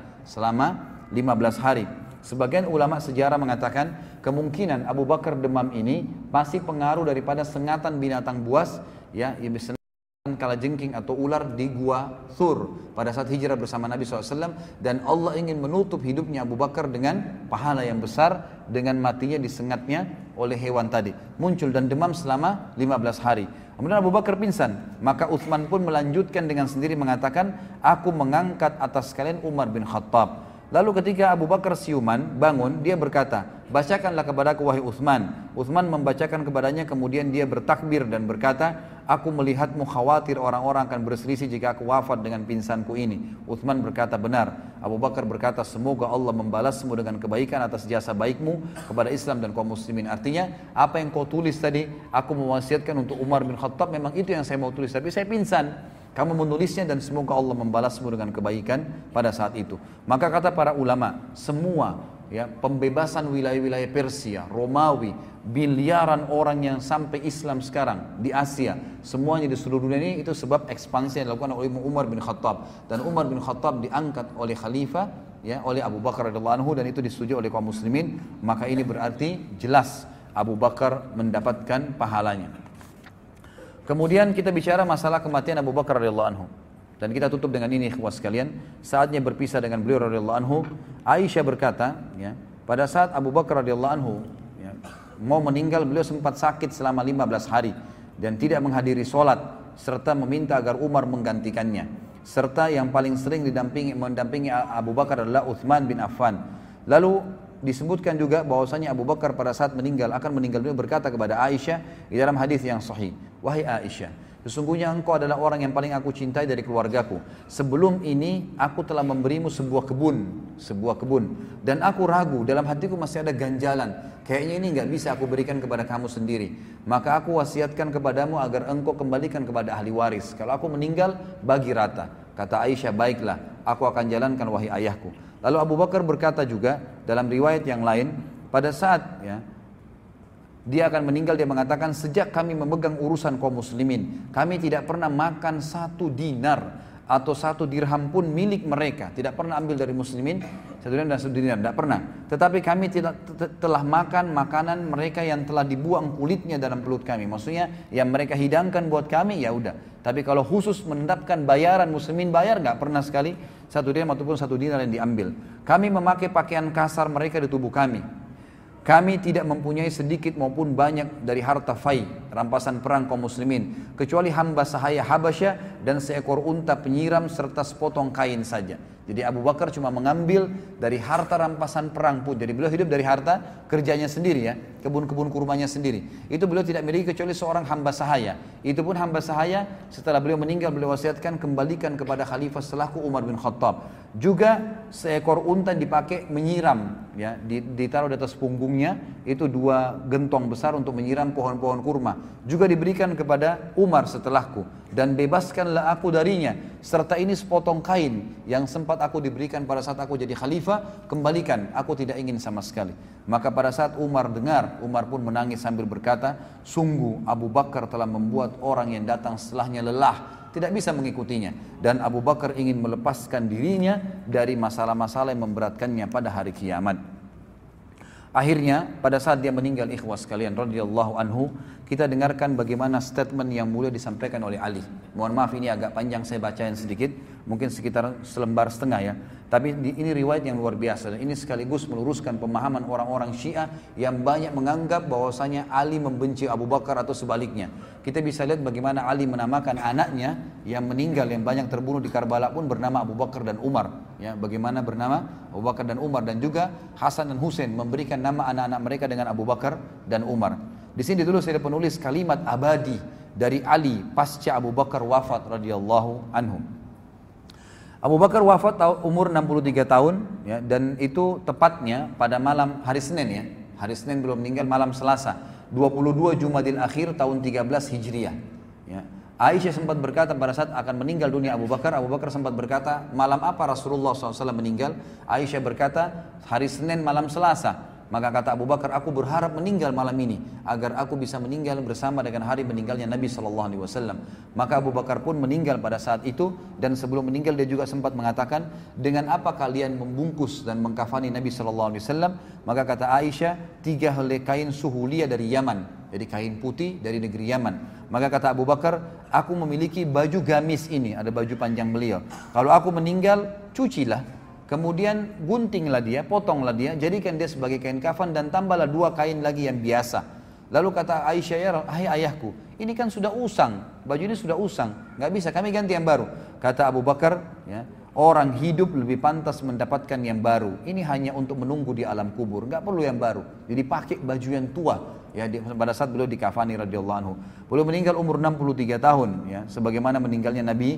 Speaker 1: Sebagian ulama sejarah mengatakan kemungkinan Abu Bakar demam ini masih pengaruh daripada sengatan binatang buas, ya, kalajengking atau ular di gua Thur pada saat hijrah bersama Nabi SAW, dan Allah ingin menutup hidupnya Abu Bakar dengan pahala yang besar dengan matinya disengatnya oleh hewan tadi, muncul dan demam selama 15 hari. Kemudian Abu Bakar pingsan, maka Utsman pun melanjutkan dengan sendiri mengatakan, aku mengangkat atas kalian Umar bin Khattab. Lalu ketika Abu Bakar siuman, bangun, dia berkata, bacakanlah kepadaku wahai Utsman. Utsman membacakan kepadanya, kemudian dia bertakbir dan berkata, aku melihatmu khawatir orang-orang akan berselisih jika aku wafat dengan pingsanku ini. Utsman berkata, benar. Abu Bakar berkata, semoga Allah membalasmu dengan kebaikan atas jasa baikmu kepada Islam dan kaum muslimin. Artinya, apa yang kau tulis tadi, aku mewasiatkan untuk Umar bin Khattab, memang itu yang saya mau tulis, tapi saya pingsan. Kamu menulisnya dan semoga Allah membalasmu dengan kebaikan pada saat itu. Maka kata para ulama, semua ya pembebasan wilayah-wilayah Persia, Romawi, miliaran orang yang sampai Islam sekarang di Asia, semuanya di seluruh dunia ini itu sebab ekspansi yang dilakukan oleh Umar bin Khattab. Dan Umar bin Khattab diangkat oleh khalifah, ya, oleh Abu Bakar radhiyallahu anhu, dan itu disetujui oleh kaum muslimin. Maka ini berarti jelas Abu Bakar mendapatkan pahalanya. Kemudian kita bicara masalah kematian Abu Bakar radhiyallahu anhu. Dan kita tutup dengan ini ikhwah sekalian, saatnya berpisah dengan beliau radhiyallahu anhu. Aisyah berkata, ya, pada saat Abu Bakar radhiyallahu anhu ya, mau meninggal, beliau sempat sakit selama 15 hari dan tidak menghadiri sholat serta meminta agar Umar menggantikannya. Serta yang paling sering mendampingi Abu Bakar adalah Utsman bin Affan. Lalu disebutkan juga bahwasanya Abu Bakar pada saat akan meninggal beliau berkata kepada Aisyah di dalam hadis yang sahih, wahai Aisyah, sesungguhnya engkau adalah orang yang paling aku cintai dari keluargaku. Sebelum ini aku telah memberimu sebuah kebun, dan aku ragu, dalam hatiku masih ada ganjalan. Kayaknya ini nggak bisa aku berikan kepada kamu sendiri. Maka aku wasiatkan kepadamu agar engkau kembalikan kepada ahli waris. Kalau aku meninggal, bagi rata. Kata Aisyah, baiklah, aku akan jalankan wahai ayahku. Lalu Abu Bakar berkata juga dalam riwayat yang lain, pada saat dia akan meninggal, dia mengatakan, sejak kami memegang urusan kaum muslimin, kami tidak pernah makan 1 dinar atau 1 dirham pun milik mereka. Tidak pernah ambil dari muslimin 1 dinar dan 1 dinar, tidak pernah. Tetapi kami telah makan makanan mereka yang telah dibuang kulitnya dalam perut kami. Maksudnya yang mereka hidangkan buat kami, ya udah. Tapi kalau khusus menetapkan bayaran muslimin bayar, nggak pernah sekali 1 dirham ataupun 1 dinar yang diambil. Kami memakai pakaian kasar mereka di tubuh kami. Kami tidak mempunyai sedikit maupun banyak dari harta fai, rampasan perang kaum muslimin, kecuali hamba sahaya Habasyah dan seekor unta penyiram serta sepotong kain saja. Jadi Abu Bakar cuma mengambil dari harta rampasan perang pun. Jadi beliau hidup dari harta kerjanya sendiri ya, kebun-kebun kurmanya sendiri. Itu beliau tidak miliki kecuali seorang hamba sahaya. Itu pun hamba sahaya setelah beliau meninggal beliau wasiatkan kembalikan kepada khalifah setelahku Umar bin Khattab. Juga seekor unta dipakai menyiram ya, ditaruh di atas punggungnya, itu 2 gentong besar untuk menyiram pohon-pohon kurma. Juga diberikan kepada Umar setelahku, dan bebaskanlah aku darinya, serta ini sepotong kain yang sempat aku diberikan pada saat aku jadi khalifah, kembalikan, aku tidak ingin sama sekali. Maka pada saat Umar dengar, Umar pun menangis sambil berkata, sungguh Abu Bakar telah membuat orang yang datang setelahnya lelah, tidak bisa mengikutinya, dan Abu Bakar ingin melepaskan dirinya dari masalah-masalah yang memberatkannya pada hari kiamat. Akhirnya pada saat dia meninggal, ikhwas sekalian radhiyallahu anhu, kita dengarkan bagaimana statement yang mulia disampaikan oleh Ali. Mohon maaf ini agak panjang saya bacain sedikit, mungkin sekitar 1,5 lembar ya. Tapi ini riwayat yang luar biasa, dan ini sekaligus meluruskan pemahaman orang-orang Syiah yang banyak menganggap bahwasanya Ali membenci Abu Bakar atau sebaliknya. Kita bisa lihat bagaimana Ali menamakan anaknya yang meninggal, yang banyak terbunuh di Karbala pun bernama Abu Bakar dan Umar. Ya, bagaimana bernama Abu Bakar dan Umar, dan juga Hasan dan Husain memberikan nama anak-anak mereka dengan Abu Bakar dan Umar. Di sini ditulis oleh penulis kalimat abadi dari Ali pasca Abu Bakar wafat radhiyallahu anhu. Abu Bakar wafat umur 63 tahun ya, dan itu tepatnya pada malam hari Senin ya. Hari Senin belum meninggal, malam Selasa 22 Jumadil Akhir tahun 13 Hijriah ya. Aisyah sempat berkata pada saat akan meninggal dunia Abu Bakar sempat berkata, malam apa Rasulullah SAW meninggal? Aisyah berkata, hari Senin malam Selasa. Maka kata Abu Bakar, aku berharap meninggal malam ini agar aku bisa meninggal bersama dengan hari meninggalnya Nabi SAW. Maka Abu Bakar pun meninggal pada saat itu, dan sebelum meninggal dia juga sempat mengatakan, dengan apa kalian membungkus dan mengkafani Nabi SAW? Maka kata Aisyah, 3 helai kain suhulia dari Yaman, jadi kain putih dari negeri Yaman. Maka kata Abu Bakar, aku memiliki baju gamis ini, ada baju panjang beliau. Kalau aku meninggal, cucilah. Kemudian guntinglah dia, potonglah dia, jadikan dia sebagai kain kafan, dan tambahlah 2 kain lagi yang biasa. Lalu kata Aisyah, ya hai ayahku, ini kan sudah usang, baju ini sudah usang, nggak bisa, kami ganti yang baru. Kata Abu Bakar, ya, orang hidup lebih pantas mendapatkan yang baru. Ini hanya untuk menunggu di alam kubur, nggak perlu yang baru. Jadi pakai baju yang tua. Ya, pada saat beliau dikafani radhiyallahu anhu. Beliau meninggal umur 63 tahun ya, sebagaimana meninggalnya Nabi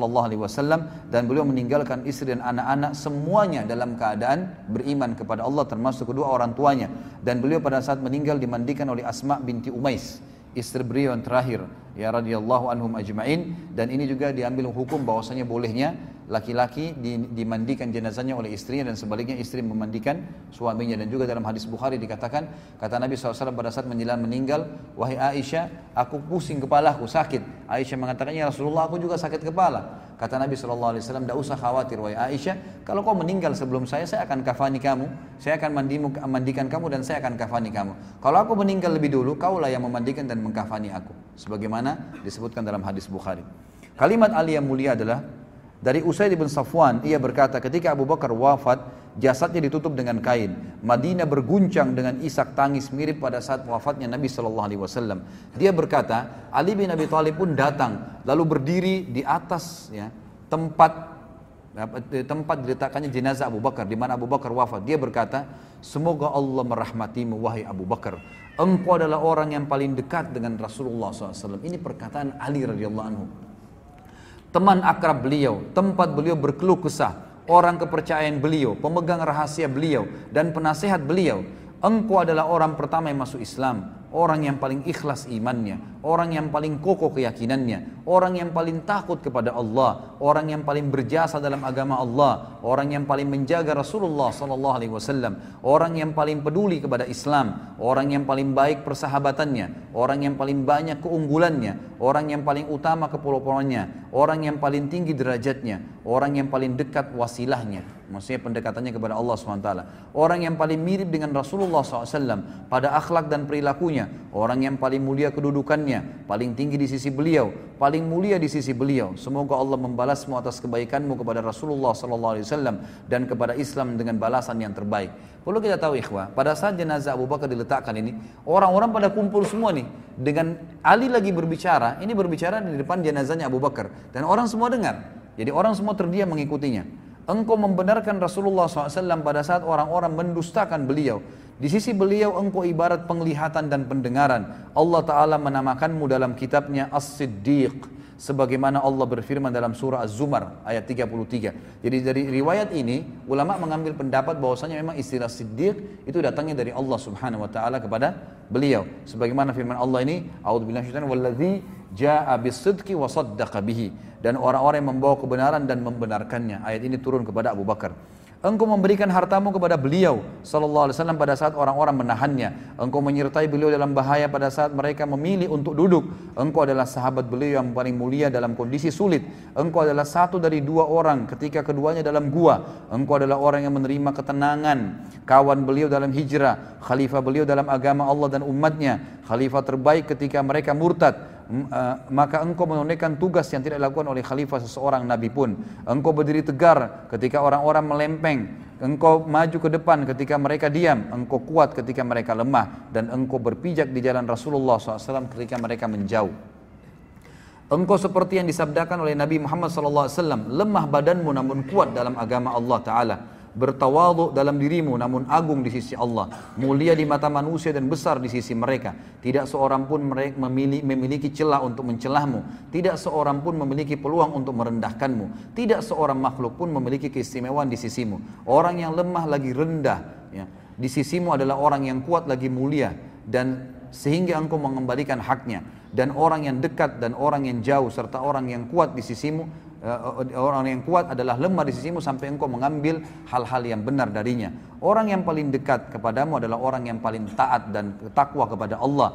Speaker 1: SAW, dan beliau meninggalkan istri dan anak-anak semuanya dalam keadaan beriman kepada Allah, termasuk kedua orang tuanya. Dan beliau pada saat meninggal dimandikan oleh Asma binti Umais, istri beliau yang terakhir ya radhiyallahu anhum ajma'in. Dan ini juga diambil hukum bahwasanya bolehnya laki-laki dimandikan jenazahnya oleh istrinya, dan sebaliknya istri memandikan suaminya. Dan juga dalam hadis Bukhari dikatakan, kata Nabi SAW pada saat meninggal, wahai Aisyah, aku pusing kepalaku, sakit. Aisyah mengatakan, ya Rasulullah, aku juga sakit kepala. Kata Nabi SAW, tidak usah khawatir wahai Aisyah, kalau kau meninggal sebelum saya akan kafani kamu, saya akan mandikan kamu, dan saya akan kafani kamu. Kalau aku meninggal lebih dulu, kaulah yang memandikan dan mengkafani aku, sebagaimana disebutkan dalam hadis Bukhari. Kalimat Ali yang mulia adalah dari Usaid bin Safwan, ia berkata, ketika Abu Bakar wafat, jasadnya ditutup dengan kain. Madinah berguncang dengan isak tangis mirip pada saat wafatnya Nabi SAW. Dia berkata, Ali bin Abi Thalib pun datang, lalu berdiri di atas ya, tempat diletakkannya jenazah Abu Bakar, di mana Abu Bakar wafat. Dia berkata, semoga Allah merahmatimu wahai Abu Bakar. Engkau adalah orang yang paling dekat dengan Rasulullah SAW. Ini perkataan Ali radhiyallahu anhu. Teman akrab beliau, tempat beliau berkeluh kesah, orang kepercayaan beliau, pemegang rahasia beliau, dan penasehat beliau. Engkau adalah orang pertama yang masuk Islam, orang yang paling ikhlas imannya, orang yang paling kokoh keyakinannya, orang yang paling takut kepada Allah, orang yang paling berjasa dalam agama Allah, orang yang paling menjaga Rasulullah sallallahu alaihi wasallam, orang yang paling peduli kepada Islam, orang yang paling baik persahabatannya, orang yang paling banyak keunggulannya, orang yang paling utama kepulauannya, orang yang paling tinggi derajatnya, orang yang paling dekat wasilahnya, maksudnya pendekatannya kepada Allah SWT, orang yang paling mirip dengan Rasulullah SAW pada akhlak dan perilakunya, orang yang paling mulia kedudukannya, paling tinggi di sisi beliau, paling mulia di sisi beliau. Semoga Allah membalasmu atas kebaikanmu kepada Rasulullah SAW dan kepada Islam dengan balasan yang terbaik. Perlu kita tahu ikhwah, pada saat jenazah Abu Bakar diletakkan ini, orang-orang pada kumpul semua nih, dengan Ali lagi berbicara, ini berbicara di depan jenazahnya Abu Bakar, dan orang semua dengar, jadi orang semua terdiam mengikutinya. Engkau membenarkan Rasulullah SAW pada saat orang-orang mendustakan beliau. Di sisi beliau engkau ibarat penglihatan dan pendengaran. Allah Ta'ala menamakanmu dalam kitabnya As-Siddiq. Sebagaimana Allah berfirman dalam surah Az-Zumar ayat 33. Jadi dari riwayat ini, ulama mengambil pendapat bahwasanya memang istilah Siddiq itu datangnya dari Allah Subhanahu Wa Ta'ala kepada beliau. Sebagaimana firman Allah ini, A'udzubillahi minasyaitonir walladzi jaa'a bis-sidqi wa saddaqa bihi. Dan orang-orang yang membawa kebenaran dan membenarkannya. Ayat ini turun kepada Abu Bakar. Engkau memberikan hartamu kepada beliau sallallahu alaihi wasallam pada saat orang-orang menahannya. Engkau menyertai beliau dalam bahaya pada saat mereka memilih untuk duduk. Engkau adalah sahabat beliau yang paling mulia dalam kondisi sulit. Engkau adalah satu dari dua orang ketika keduanya dalam gua. Engkau adalah orang yang menerima ketenangan, kawan beliau dalam hijrah, khalifah beliau dalam agama Allah dan umatnya, khalifah terbaik ketika mereka murtad. Maka engkau menunaikan tugas yang tidak dilakukan oleh khalifah seseorang nabi pun. Engkau berdiri tegar ketika orang-orang melempeng. Engkau maju ke depan ketika mereka diam. Engkau kuat ketika mereka lemah. Dan engkau berpijak di jalan Rasulullah SAW ketika mereka menjauh. Engkau seperti yang disabdakan oleh Nabi Muhammad SAW, lemah badanmu namun kuat dalam agama Allah Ta'ala, bertawadhu dalam dirimu namun agung di sisi Allah, mulia di mata manusia dan besar di sisi mereka. Tidak seorang pun mereka memiliki celah untuk mencelahmu, tidak seorang pun memiliki peluang untuk merendahkanmu, tidak seorang makhluk pun memiliki keistimewaan di sisimu. Orang yang lemah lagi rendah ya, di sisimu adalah orang yang kuat lagi mulia, dan sehingga engkau mengembalikan haknya. Dan orang yang dekat dan orang yang jauh serta orang yang kuat di sisimu, orang yang kuat adalah lemah di sisimu sampai engkau mengambil hal-hal yang benar darinya. Orang yang paling dekat kepadamu adalah orang yang paling taat dan takwa kepada Allah.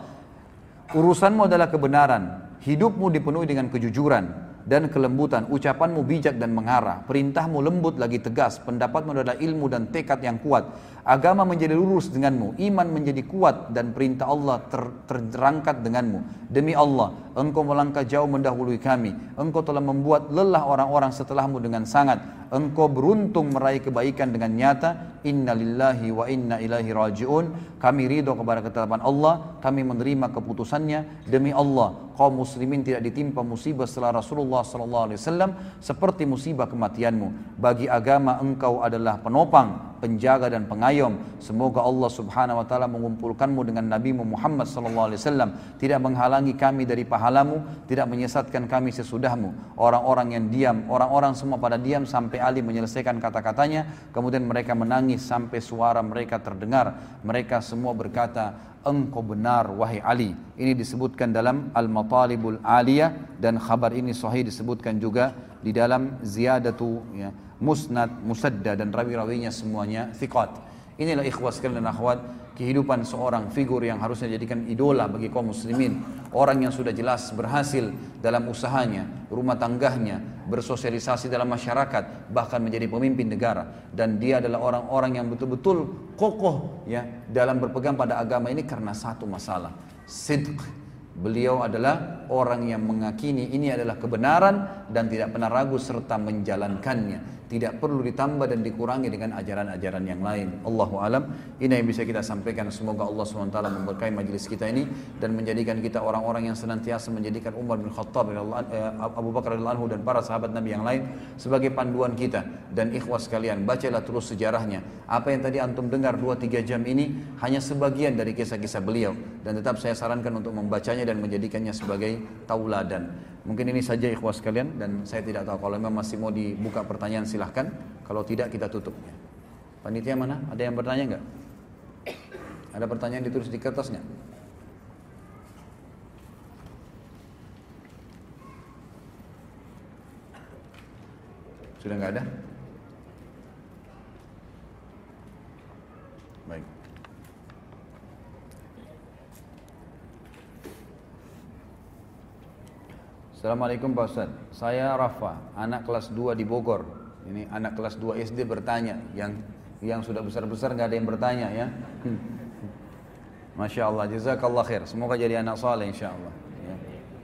Speaker 1: Urusanmu adalah kebenaran, hidupmu dipenuhi dengan kejujuran dan kelembutan, ucapanmu bijak dan mengarah, perintahmu lembut lagi tegas, pendapatmu adalah ilmu dan tekad yang kuat, agama menjadi lurus denganmu, iman menjadi kuat dan perintah Allah terangkat denganmu. Demi Allah, engkau melangkah jauh mendahului kami, engkau telah membuat lelah orang-orang setelahmu dengan sangat, engkau beruntung meraih kebaikan dengan nyata. Inna lillahi wa inna ilaihi raji'un. Kami ridho kepada ketetapan Allah, kami menerima keputusannya. Demi Allah, kaum muslimin tidak ditimpa musibah setelah Rasulullah SAW seperti musibah kematianmu. Bagi agama engkau adalah penopang, penjaga dan pengayom. Semoga Allah Subhanahu wa taala mengumpulkanmu dengan Nabi Muhammad SAW, tidak menghalangi kami dari pahalamu, tidak menyesatkan kami sesudahmu. Orang-orang yang diam, orang-orang semua pada diam sampai Ali menyelesaikan kata-katanya, kemudian mereka menangis sampai suara mereka terdengar. Mereka semua berkata, engkau benar wahai Ali. Ini disebutkan dalam Al-Matalibul Aliyah, dan khabar ini sahih disebutkan juga di dalam Ziyadatu ya, Musnad Musadda, dan rawi-rawinya semuanya thiqat. Inilah ikhwas sekalian dan akhwat, kehidupan seorang figur yang harusnya dijadikan idola bagi kaum muslimin. Orang yang sudah jelas berhasil dalam usahanya, rumah tangganya, bersosialisasi dalam masyarakat, bahkan menjadi pemimpin negara. Dan dia adalah orang-orang yang betul-betul kokoh ya dalam berpegang pada agama ini karena satu masalah, sidq. Beliau adalah orang yang meyakini ini adalah kebenaran dan tidak pernah ragu serta menjalankannya. Tidak perlu ditambah dan dikurangi dengan ajaran-ajaran yang lain. Allahu alam. Ini yang bisa kita sampaikan. Semoga Allah SWT memberkahi majelis kita ini dan menjadikan kita orang-orang yang senantiasa menjadikan Umar bin Khattab, Abu Bakar radhiyallahu anhu dan para sahabat Nabi yang lain sebagai panduan kita. Dan ikhwas sekalian, bacalah terus sejarahnya. Apa yang tadi antum dengar 2-3 jam ini hanya sebagian dari kisah-kisah beliau, dan tetap saya sarankan untuk membacanya dan menjadikannya sebagai tauladan. Mungkin ini saja ikhwas sekalian, dan saya tidak tahu kalau memang masih mau dibuka pertanyaan silahkan, kalau tidak kita tutup. Panitia mana? Ada yang bertanya enggak? Ada pertanyaan ditulis di kertas enggak? Sudah nggak ada? Baik. Assalamualaikum Pak Ustaz. Saya Rafa, anak kelas 2 di Bogor. Ini anak kelas 2 SD bertanya, yang sudah besar-besar nggak ada yang bertanya ya. Masya Allah, jazakallah khair. Semoga jadi anak saleh insya Allah. Ya.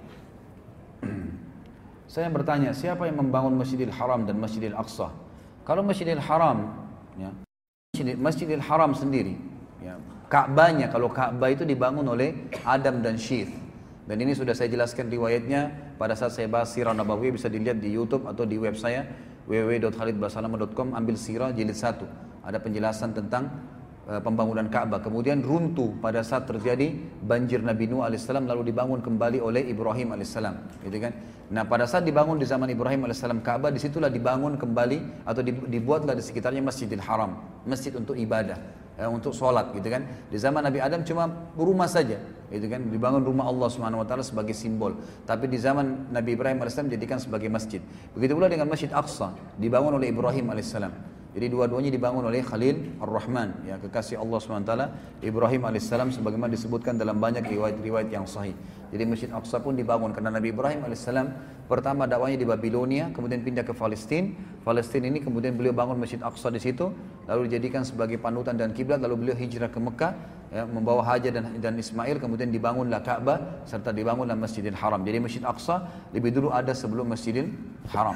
Speaker 1: Saya bertanya, siapa yang membangun Masjidil Haram dan Masjidil Aqsa? Kalau Masjidil Haram, ya, Masjidil Haram sendiri, ya, Ka'bahnya, kalau Ka'bah itu dibangun oleh Adam dan Syith. Dan ini sudah saya jelaskan riwayatnya pada saat saya bahas Sirah Nabawiyah, bisa dilihat di YouTube atau di web saya www.khalidbasalamah.com, ambil Sirah jilid 1. Ada penjelasan tentang pembangunan Ka'bah. Kemudian runtuh pada saat terjadi banjir Nabi Nuh alaihissalam, lalu dibangun kembali oleh Ibrahim alaihissalam, gitu kan? Nah, pada saat dibangun di zaman Ibrahim alaihissalam Ka'bah, disitulah dibangun kembali atau dibuatlah di sekitarnya Masjidil Haram, masjid untuk ibadah, untuk sholat, gitu kan? Di zaman Nabi Adam cuma rumah saja, gitu kan? Dibangun rumah Allah Subhanahu Wa Taala sebagai simbol. Tapi di zaman Nabi Ibrahim alaihissalam dijadikan sebagai masjid. Begitu pula dengan Masjid Aqsa, dibangun oleh Ibrahim alaihissalam. Jadi dua-duanya dibangun oleh Khalil Ar-Rahman, ya, kekasih Allah SWT, Ibrahim alaihissalam, sebagaimana disebutkan dalam banyak riwayat-riwayat yang sahih. Jadi Masjid Aqsa pun dibangun karena Nabi Ibrahim alaihissalam pertama dakwahnya di Babilonia, kemudian pindah ke Palestina. Palestina ini kemudian beliau bangun Masjid Aqsa di situ, lalu dijadikan sebagai panutan dan kiblat, lalu beliau hijrah ke Mekah, ya, membawa Hajar dan Ismail, kemudian dibangunlah Ka'bah serta dibangunlah Masjidil Haram. Jadi Masjid Aqsa lebih dulu ada sebelum Masjidil Haram.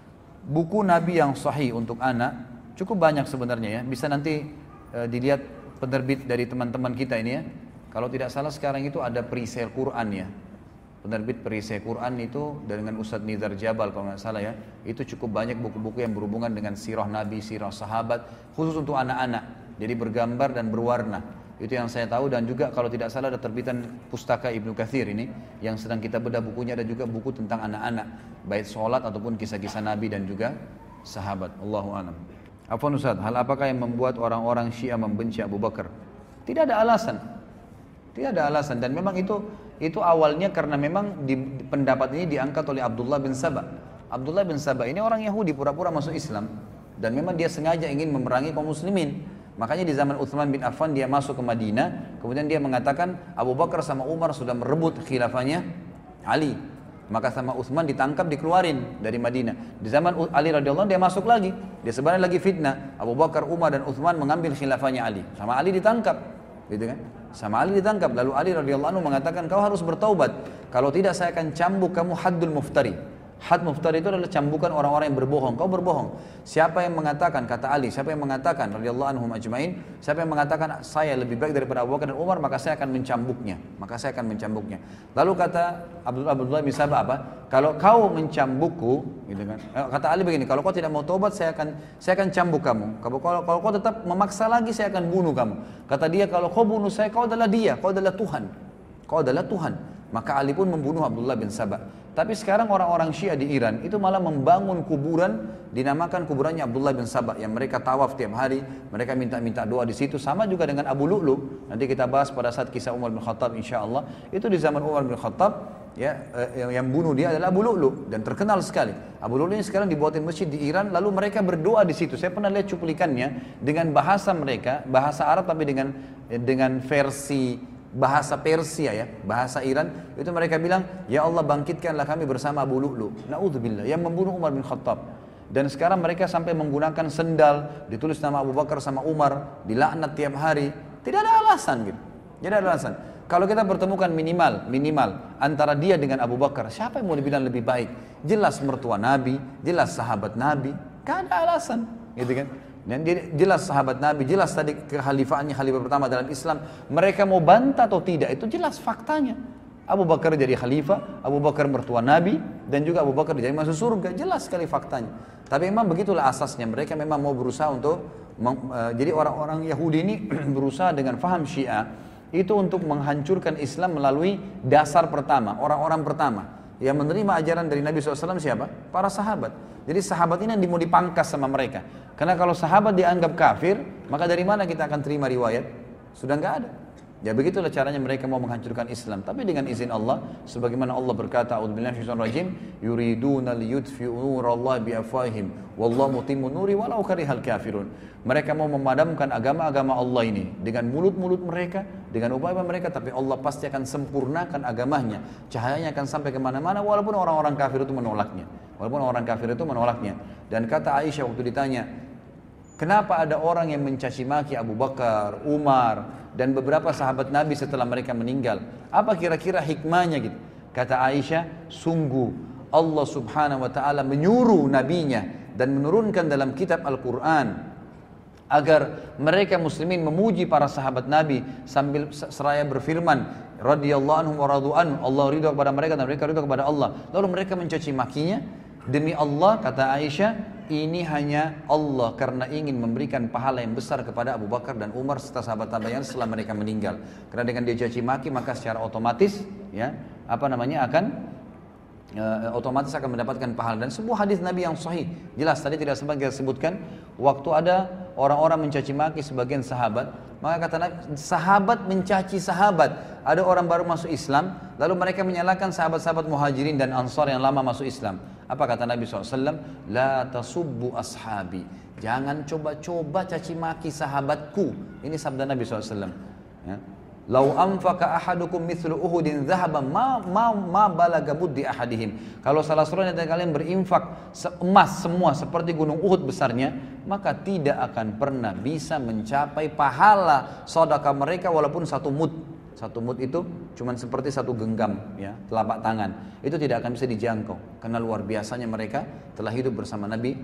Speaker 1: Buku Nabi yang sahih untuk anak cukup banyak sebenarnya ya, bisa nanti dilihat penerbit dari teman-teman kita ini ya. Kalau tidak salah sekarang itu ada perisai Quran ya, penerbit perisai Quran itu dengan Ustadz Nizar Jabal kalau nggak salah ya. Itu cukup banyak buku-buku yang berhubungan dengan sirah Nabi, sirah sahabat, khusus untuk anak-anak, jadi bergambar dan berwarna. Itu yang saya tahu. Dan juga kalau tidak salah ada terbitan Pustaka Ibnu Katsir ini yang sedang kita bedah bukunya, ada juga buku tentang anak-anak, baik sholat ataupun kisah-kisah Nabi dan juga sahabat. Allahu a'lam. Afwan Ustaz, hal apakah yang membuat orang-orang Syiah membenci Abu Bakar? Tidak ada alasan. Tidak ada alasan, dan memang itu awalnya karena memang pendapat ini diangkat oleh Abdullah bin Saba. Abdullah bin Saba ini orang Yahudi pura-pura masuk Islam, dan memang dia sengaja ingin memerangi kaum muslimin. Makanya di zaman Utsman bin Affan dia masuk ke Madinah, kemudian dia mengatakan Abu Bakar sama Umar sudah merebut khilafahnya Ali. Maka sama Utsman ditangkap, dikeluarin dari Madinah. Di zaman Ali radhiyallahu anhu dia masuk lagi, dia sebenarnya lagi fitnah. Abu Bakar, Umar dan Utsman mengambil khilafahnya Ali. Sama Ali ditangkap, gitu kan? Sama Ali ditangkap. Lalu Ali radhiyallahu anhu mengatakan, kau harus bertaubat. Kalau tidak saya akan cambuk kamu haddul muftari. Had muftari itu adalah cambukan orang-orang yang berbohong. Kau berbohong. Siapa yang mengatakan, kata Ali, siapa yang mengatakan radhiyallahu anhum ajmain, siapa yang mengatakan saya lebih baik daripada Abu Bakar dan Umar, maka saya akan mencambuknya. Lalu kata Abdullah bin Sabah apa? Kalau kau mencambukku, gitu kan? Kata Ali begini, kalau kau tidak mau taubat saya akan cambuk kamu. Kalau kau tetap memaksa lagi saya akan bunuh kamu. Kata dia, kalau kau bunuh saya, kau adalah dia, kau adalah Tuhan. Kau adalah Tuhan. Maka Ali pun membunuh Abdullah bin Sabah. Tapi sekarang orang-orang Syiah di Iran itu malah membangun kuburan, dinamakan kuburannya Abdullah bin Sabah, yang mereka tawaf tiap hari, mereka minta doa di situ. Sama juga dengan Abu Lu'lu. Nanti kita bahas pada saat kisah Umar bin Khattab insyaallah. Itu di zaman Umar bin Khattab, ya, yang bunuh dia adalah Abu Lu'lu, dan terkenal sekali. Abu Lu'lu ini sekarang dibuatin masjid di Iran, lalu mereka berdoa di situ. Saya pernah lihat cuplikannya dengan bahasa mereka, bahasa Arab tapi dengan versi bahasa Persia ya, bahasa Iran. Itu mereka bilang, ya Allah bangkitkanlah kami bersama Abu Lu'lu, na'udzubillah, yang membunuh Umar bin Khattab. Dan sekarang mereka sampai menggunakan sendal, ditulis nama Abu Bakar sama Umar, dilaknat tiap hari. Tidak ada alasan gitu. Tidak ada alasan. Kalau kita pertemukan minimal antara dia dengan Abu Bakar, siapa yang mau dibilang lebih baik? Jelas mertua Nabi, jelas sahabat Nabi, gak ada alasan, gitu kan? Dan jelas sahabat Nabi, jelas tadi kekhalifaannya, khalifah pertama dalam Islam. Mereka mau bantah atau tidak, itu jelas faktanya. Abu Bakar jadi khalifah, Abu Bakar mertua Nabi, dan juga Abu Bakar jadi masuk surga, jelas sekali faktanya. Tapi memang begitulah asasnya, mereka memang mau berusaha untuk, jadi orang-orang Yahudi ini berusaha dengan faham Syiah, itu untuk menghancurkan Islam melalui dasar pertama, orang-orang pertama. Yang menerima ajaran dari Nabi SAW siapa? Para sahabat. Jadi sahabat ini yang mau dipangkas sama mereka. Karena kalau sahabat dianggap kafir, maka dari mana kita akan terima riwayat? Sudah nggak ada. Ya begitulah caranya mereka mau menghancurkan Islam. Tapi dengan izin Allah, sebagaimana Allah berkata, "A'udzubillahi minasyaitonir rajim, yuriduna liyutfi'u nurallahi biafwahihim, wallahu mutimmu nuri walau karihal kafirun." Mereka mau memadamkan agama-agama Allah ini dengan mulut-mulut mereka, dengan upaya mereka, tapi Allah pasti akan sempurnakan agamanya. Cahayanya akan sampai kemana-mana walaupun orang-orang kafir itu menolaknya. Dan kata Aisyah waktu ditanya, kenapa ada orang yang mencaci maki Abu Bakar, Umar, dan beberapa sahabat Nabi setelah mereka meninggal? Apa kira-kira hikmahnya gitu? Kata Aisyah, sungguh Allah subhanahu wa ta'ala menyuruh nabinya dan menurunkan dalam kitab Al-Quran agar mereka muslimin memuji para sahabat Nabi sambil seraya berfirman, radhiyallahu anhum wa radu anhu, Allah ridha kepada mereka dan mereka ridha kepada Allah. Lalu mereka mencaci makinya. Demi Allah, kata Aisyah, ini hanya Allah karena ingin memberikan pahala yang besar kepada Abu Bakar dan Umar serta sahabat tabi'in setelah mereka meninggal. Karena dengan dia caci maki maka secara otomatis otomatis akan mendapatkan pahala. Dan sebuah hadis Nabi yang sahih, jelas tadi tidak sempat kita sebutkan, waktu ada orang-orang mencaci maki sebagian sahabat, maka kata Nabi, sahabat mencaci sahabat. Ada orang baru masuk Islam, lalu mereka menyalahkan sahabat-sahabat muhajirin dan ansar yang lama masuk Islam. Apa kata Nabi SAW? La tasubbu ashabi. Jangan coba-coba caci maki sahabatku. Ini sabda Nabi SAW. Ya. Lau anfaqa ahadukum mithlu uhudin dhahaban ma balaga muddi ahadihim. Kalau salah seorang dari kalian berinfak emas semua seperti gunung Uhud besarnya, maka tidak akan pernah bisa mencapai pahala sedekah mereka walaupun satu mud. Satu mud itu cuma seperti satu genggam, ya, telapak tangan. Itu tidak akan bisa dijangkau karena luar biasanya mereka telah hidup bersama Nabi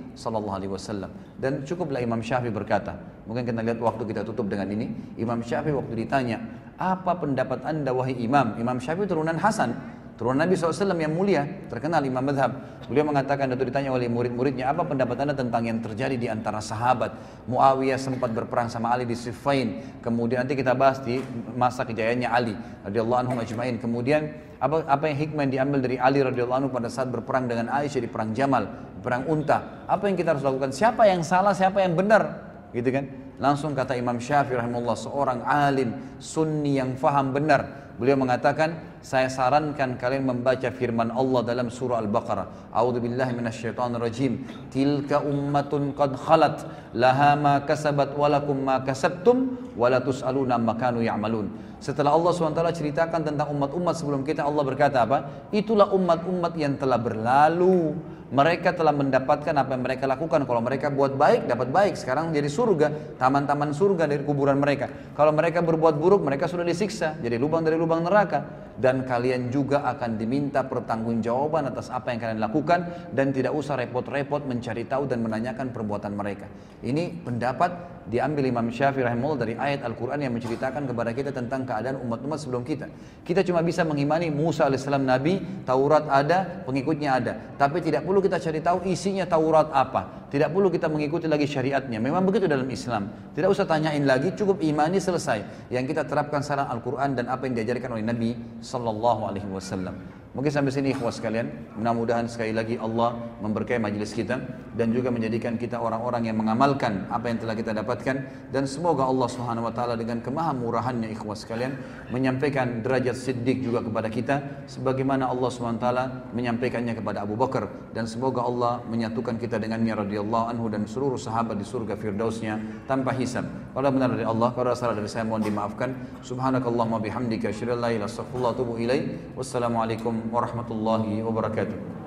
Speaker 1: SAW. Dan cukuplah Imam Syafi'i berkata, mungkin kita lihat waktu kita tutup dengan ini. Imam Syafi'i waktu ditanya, apa pendapat anda wahai Imam? Imam Syafi'i turunan Hasan, turunan Nabi SAW yang mulia, terkenal imam madhab. Beliau mengatakan, waktu ditanya oleh murid-muridnya, apa pendapat anda tentang yang terjadi di antara sahabat? Muawiyah sempat berperang sama Ali di Siffin, kemudian nanti kita bahas di masa kejayaannya Ali radhiyallahu anhum ajma'in. Kemudian apa yang hikmah yang diambil dari Ali radhiyallahu anhu pada saat berperang dengan Aisyah di perang Jamal, perang Unta? Apa yang kita harus lakukan? Siapa yang salah, siapa yang benar? Gitu kan? Langsung kata Imam Syafi'i rahimahullah, seorang alim sunni yang faham benar, beliau mengatakan, saya sarankan kalian membaca firman Allah dalam surah Al-Baqarah. A'udzubillahi minasyaitonirrajim. Tilka ummatun qad khalat laha ma kasabat wa lakum ma kasabtum wa la tus'aluna amma kanu ya'malun. Setelah Allah SWT ceritakan tentang umat-umat sebelum kita, Allah berkata apa? Itulah umat-umat yang telah berlalu. Mereka telah mendapatkan apa yang mereka lakukan. Kalau mereka buat baik, dapat baik. Sekarang jadi surga, taman-taman surga dari kuburan mereka. Kalau mereka berbuat buruk, mereka sudah disiksa, jadi lubang dari lubang neraka. Dan kalian juga akan diminta pertanggungjawaban atas apa yang kalian lakukan, dan tidak usah repot-repot mencari tahu dan menanyakan perbuatan mereka. Ini pendapat diambil Imam Syafi'i rahimahullah dari ayat Al-Quran yang menceritakan kepada kita tentang keadaan umat-umat sebelum kita. Kita cuma bisa mengimani Musa alaihissalam Nabi, Taurat ada, pengikutnya ada. Tapi tidak perlu kita cari tahu isinya Taurat apa. Tidak perlu kita mengikuti lagi syariatnya. Memang begitu dalam Islam. Tidak usah tanyain lagi, cukup imani selesai. Yang kita terapkan saran Al-Quran dan apa yang diajarkan oleh Nabi Sallallahu Alaihi Wasallam. Mungkin sampai sini ikhwas sekalian. Mudah-mudahan sekali lagi Allah memberkahi majelis kita dan juga menjadikan kita orang-orang yang mengamalkan apa yang telah kita dapatkan, dan semoga Allah Subhanahu wa taala dengan kemahamurahannya ikhwas sekalian menyampaikan derajat siddiq juga kepada kita sebagaimana Allah Subhanahu wa taala menyampaikannya kepada Abu Bakar, dan semoga Allah menyatukan kita dengannya radhiyallahu anhu dan seluruh sahabat di surga firdausnya tanpa hisab. Kalau benar dari Allah, kalau salah dari saya mohon dimaafkan. Subhanakallahumma bihamdika asyhadu an la ilaha illa anta astaghfiruka wa atubu ilaik. Wassalamualaikum warahmatullahi wabarakatuh.